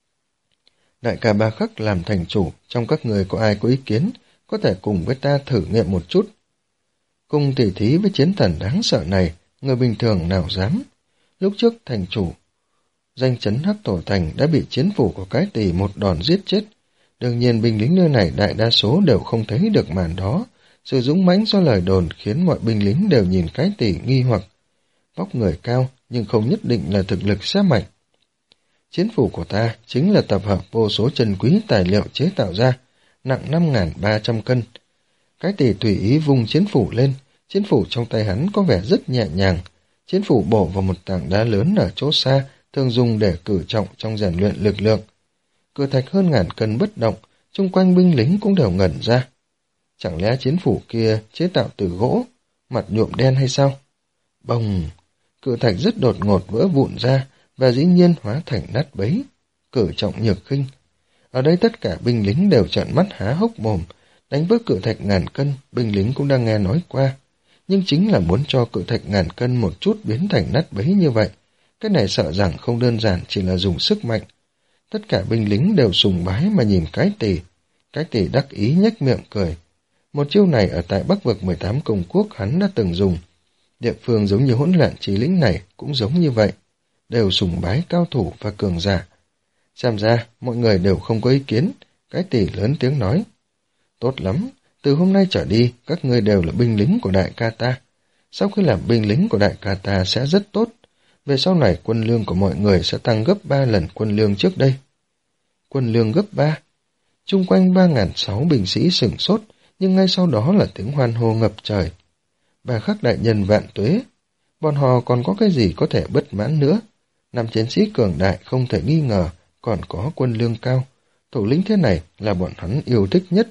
Đại ca Bà Khắc làm thành chủ, trong các người có ai có ý kiến, có thể cùng với ta thử nghiệm một chút. Cùng tỉ thí với chiến thần đáng sợ này, người bình thường nào dám. Lúc trước thành chủ, danh chấn Hắc Thổ Thành đã bị chiến phủ của cái tỷ một đòn giết chết. Đương nhiên binh lính nơi này đại đa số đều không thấy được màn đó. Sự dũng mãnh do lời đồn khiến mọi binh lính đều nhìn cái tỷ nghi hoặc. Vóc người cao nhưng không nhất định là thực lực sát mạnh. Chiến phủ của ta chính là tập hợp vô số chân quý tài liệu chế tạo ra, nặng năm nghìn ba trăm cân. Cái tỷ tùy ý vung chiến phủ lên, chiến phủ trong tay hắn có vẻ rất nhẹ nhàng. Chiến phủ bổ vào một tảng đá lớn ở chỗ xa, thường dùng để cử trọng trong rèn luyện lực lượng. Cự thạch hơn ngàn cân bất động, chung quanh binh lính cũng đều ngẩn ra. Chẳng lẽ chiến phủ kia chế tạo từ gỗ, mặt nhuộm đen hay sao? Bồng! Cự thạch rất đột ngột vỡ vụn ra, và dĩ nhiên hóa thành nát bấy. Cử trọng nhược khinh. Ở đây tất cả binh lính đều trợn mắt há hốc mồm, đánh với cự thạch ngàn cân, binh lính cũng đang nghe nói qua. Nhưng chính là muốn cho cự thạch ngàn cân một chút biến thành nát bấy như vậy. Cái này sợ rằng không đơn giản chỉ là dùng sức mạnh. Tất cả binh lính đều sùng bái mà nhìn cái tỷ. Cái tỷ đắc ý nhếch miệng cười. Một chiêu này ở tại Bắc vực mười tám công quốc hắn đã từng dùng. Địa phương giống như hỗn loạn trí lĩnh này cũng giống như vậy. Đều sùng bái cao thủ và cường giả. Xem ra mọi người đều không có ý kiến. Cái tỷ lớn tiếng nói. Tốt lắm, từ hôm nay trở đi các ngươi đều là binh lính của đại ca ta. Sau khi làm binh lính của đại ca ta sẽ rất tốt. Về sau này quân lương của mọi người sẽ tăng gấp ba lần quân lương trước đây. Quân lương gấp ba. Chung quanh ba ngàn sáu binh sĩ sửng sốt, nhưng ngay sau đó là tiếng hoan hô ngập trời. Bà Khắc đại nhân vạn tuế, bọn họ còn có cái gì có thể bất mãn nữa? Năm chiến sĩ cường đại không thể nghi ngờ, còn có quân lương cao. Thủ lĩnh thế này là bọn hắn yêu thích nhất.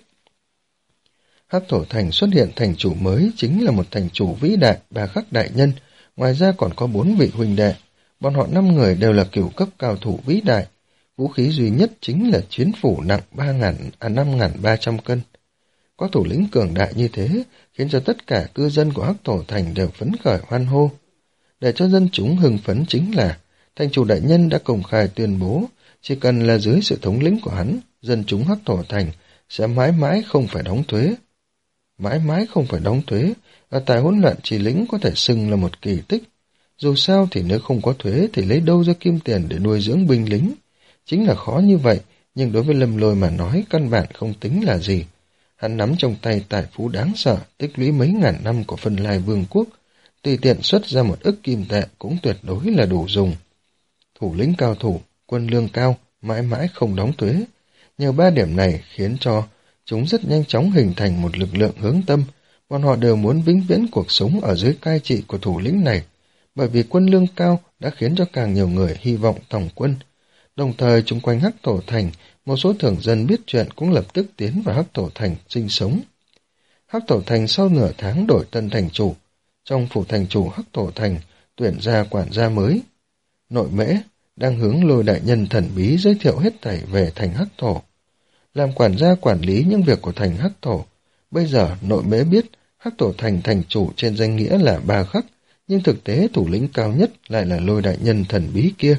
Hắc Thổ Thành xuất hiện thành chủ mới chính là một thành chủ vĩ đại, Bà Khắc đại nhân. Ngoài ra còn có bốn vị huynh đệ. Bọn họ năm người đều là cửu cấp cao thủ vĩ đại. Vũ khí duy nhất chính là chiến phủ nặng ba ngàn à năm ngàn ba trăm cân. Có thủ lĩnh cường đại như thế, khiến cho tất cả cư dân của Hắc Thổ Thành đều phấn khởi hoan hô. Để cho dân chúng hưng phấn chính là, thành chủ đại nhân đã công khai tuyên bố, chỉ cần là dưới sự thống lĩnh của hắn, dân chúng Hắc Thổ Thành sẽ mãi mãi không phải đóng thuế. Mãi mãi không phải đóng thuế, ở tại hỗn loạn chỉ lĩnh có thể xưng là một kỳ tích. Dù sao thì nếu không có thuế thì lấy đâu ra kim tiền để nuôi dưỡng binh lính. Chính là khó như vậy, nhưng đối với Lâm Lôi mà nói căn bản không tính là gì. Hắn nắm trong tay tài phú đáng sợ, tích lũy mấy ngàn năm của Phân Lai Vương quốc, tùy tiện xuất ra một ức kim tệ cũng tuyệt đối là đủ dùng. Thủ lĩnh cao thủ, quân lương cao, mãi mãi không đóng thuế. Nhờ ba điểm này khiến cho chúng rất nhanh chóng hình thành một lực lượng hướng tâm, bọn họ đều muốn vĩnh viễn cuộc sống ở dưới cai trị của thủ lĩnh này, bởi vì quân lương cao đã khiến cho càng nhiều người hy vọng tổng quân. Đồng thời chung quanh Hắc Thổ Thành, một số thường dân biết chuyện cũng lập tức tiến vào Hắc Thổ Thành sinh sống. Hắc Thổ Thành sau nửa tháng đổi tân thành chủ, trong phủ thành chủ Hắc Thổ Thành tuyển ra quản gia mới. Nội Mễ đang hướng Lôi đại nhân thần bí giới thiệu hết thảy về thành Hắc Thổ. Làm quản gia quản lý những việc của thành Hắc Thổ. Bây giờ Nội Mễ biết Hắc Thổ Thành thành chủ trên danh nghĩa là Bà Khắc, nhưng thực tế thủ lĩnh cao nhất lại là Lôi đại nhân thần bí kia.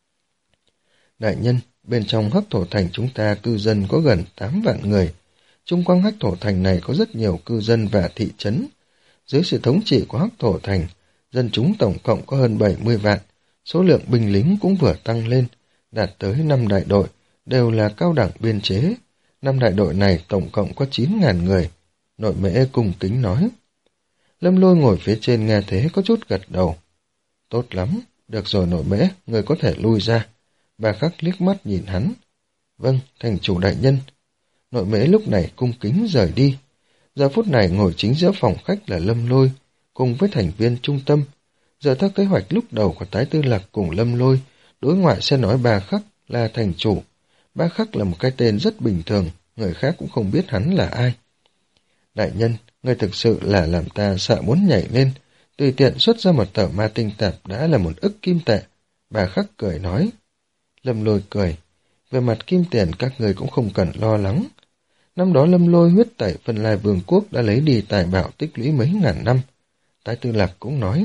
Đại nhân, bên trong Hắc Thổ Thành chúng ta cư dân có gần tám vạn người. Chung quanh Hắc Thổ Thành này có rất nhiều cư dân và thị trấn. Dưới sự thống trị của Hắc Thổ Thành, dân chúng tổng cộng có hơn bảy mươi vạn. Số lượng binh lính cũng vừa tăng lên, đạt tới năm đại đội, đều là cao đẳng biên chế. Năm đại đội này tổng cộng có chín ngàn người. Nội Mễ cung kính nói. Lâm Lôi ngồi phía trên nghe thế có chút gật đầu. Tốt lắm, được rồi Nội Mễ, người có thể lui ra. Bà Khắc liếc mắt nhìn hắn. Vâng, thành chủ đại nhân. Nội Mễ lúc này cung kính rời đi. Giờ phút này ngồi chính giữa phòng khách là Lâm Lôi, cùng với thành viên trung tâm. Giờ theo kế hoạch lúc đầu của Tái Tư Lạc cùng Lâm Lôi, đối ngoại sẽ nói Bà Khắc là thành chủ. Bà Khắc là một cái tên rất bình thường, người khác cũng không biết hắn là ai. Đại nhân, người thực sự là làm ta sợ muốn nhảy lên, tùy tiện xuất ra một tờ ma tinh tạp đã là một ức kim tệ. Bà Khắc cười nói. Lâm Lôi cười. Về mặt kim tiền các người cũng không cần lo lắng. Năm đó Lâm Lôi huyết tẩy Phân Lai Vương quốc đã lấy đi tài bảo tích lũy mấy ngàn năm. Tái Tư Lạc cũng nói.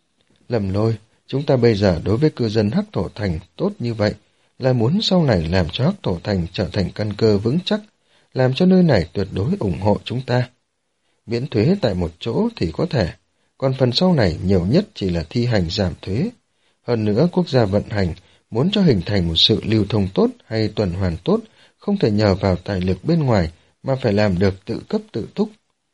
Lâm Lôi, chúng ta bây giờ đối với cư dân Hắc Thổ Thành tốt như vậy, là muốn sau này làm cho Hắc Thổ Thành trở thành căn cơ vững chắc, làm cho nơi này tuyệt đối ủng hộ chúng ta. Miễn thuế tại một chỗ thì có thể, còn phần sau này nhiều nhất chỉ là thi hành giảm thuế. Hơn nữa quốc gia vận hành, muốn cho hình thành một sự lưu thông tốt hay tuần hoàn tốt, không thể nhờ vào tài lực bên ngoài, mà phải làm được tự cấp tự túc.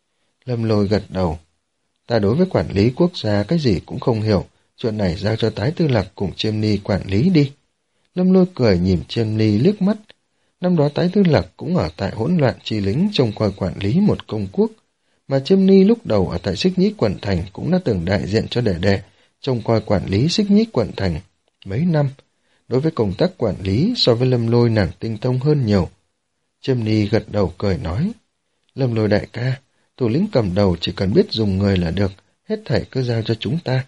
Lâm Lôi gật đầu. Ta đối với quản lý quốc gia cái gì cũng không hiểu, chuyện này giao cho Tái Tư Lạc cùng Chiêm Ni quản lý đi. Lâm Lôi cười nhìn Chiêm Ni liếc mắt. Năm đó Tái Tư Lạc cũng ở tại hỗn loạn chi lính trông coi quản lý một công quốc, mà Chiêm Ni lúc đầu ở tại Xích Nhĩ Quận Thành cũng đã từng đại diện cho đệ đệ, trông coi quản lý Xích Nhĩ Quận Thành mấy năm. Đối với công tác quản lý so với Lâm Lôi nàng tinh thông hơn nhiều. Chiêm Ni gật đầu cười nói. Lâm Lôi đại ca, thủ lĩnh cầm đầu chỉ cần biết dùng người là được, hết thảy cứ giao cho chúng ta.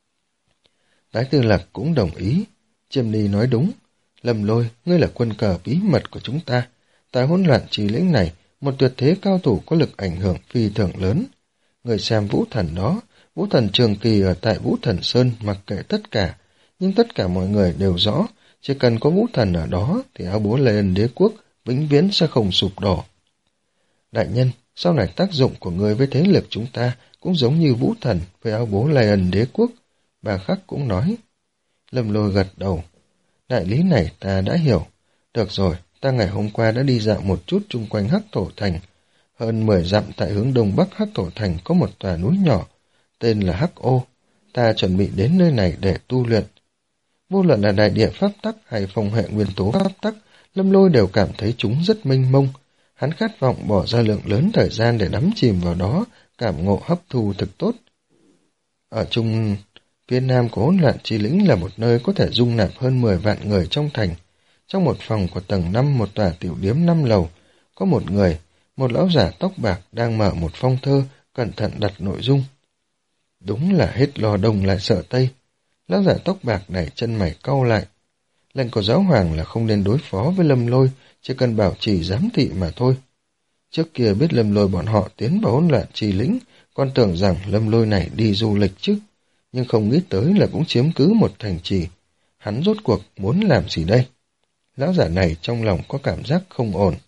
Tái Tư Lạc cũng đồng ý. Chiêm Ni nói đúng. Lâm Lôi, ngươi là quân cờ bí mật của chúng ta. Tại hỗn loạn trì lĩnh này, một tuyệt thế cao thủ có lực ảnh hưởng phi thường lớn. Người xem Vũ Thần đó, Vũ Thần trường kỳ ở tại Vũ Thần Sơn mặc kệ tất cả, nhưng tất cả mọi người đều rõ, chỉ cần có Vũ Thần ở đó thì áo bố Lê Ân Đế quốc vĩnh viễn sẽ không sụp đổ. Đại nhân, sau này tác dụng của người với thế lực chúng ta cũng giống như Vũ Thần với áo bố Lê Ân Đế quốc. Bà Khắc cũng nói. Lâm Lôi gật đầu. Đại lý này ta đã hiểu. Được rồi, ta ngày hôm qua đã đi dạo một chút chung quanh Hắc Thổ Thành. Hơn mười dặm tại hướng đông bắc Hắc Thổ Thành có một tòa núi nhỏ, tên là Hắc Ô. Ta chuẩn bị đến nơi này để tu luyện, Vô luận là đại địa pháp tắc hay phong hệ nguyên tố pháp tắc, Lâm Lôi đều cảm thấy chúng rất mênh mông. Hắn khát vọng bỏ ra lượng lớn thời gian để đắm chìm vào đó, cảm ngộ hấp thu thực tốt. Ở trung phía nam của hỗn loạn chi lĩnh là một nơi có thể dung nạp hơn mười vạn người trong thành. Trong một phòng của tầng năm một tòa tiểu điếm năm lầu, có một người, một lão giả tóc bạc đang mở một phong thơ, cẩn thận đặt nội dung. Đúng là hết lo đông lại sợ tây. Lão giả tóc bạc này chân mày cau lại. Lệnh của giáo hoàng là không nên đối phó với Lâm Lôi, chỉ cần bảo trì giám thị mà thôi. Trước kia biết Lâm Lôi bọn họ tiến vào hỗn loạn chi lĩnh, còn tưởng rằng Lâm Lôi này đi du lịch chứ, nhưng không nghĩ tới là cũng chiếm cứ một thành trì. Hắn rốt cuộc muốn làm gì đây? Lão giả này trong lòng có cảm giác không ổn.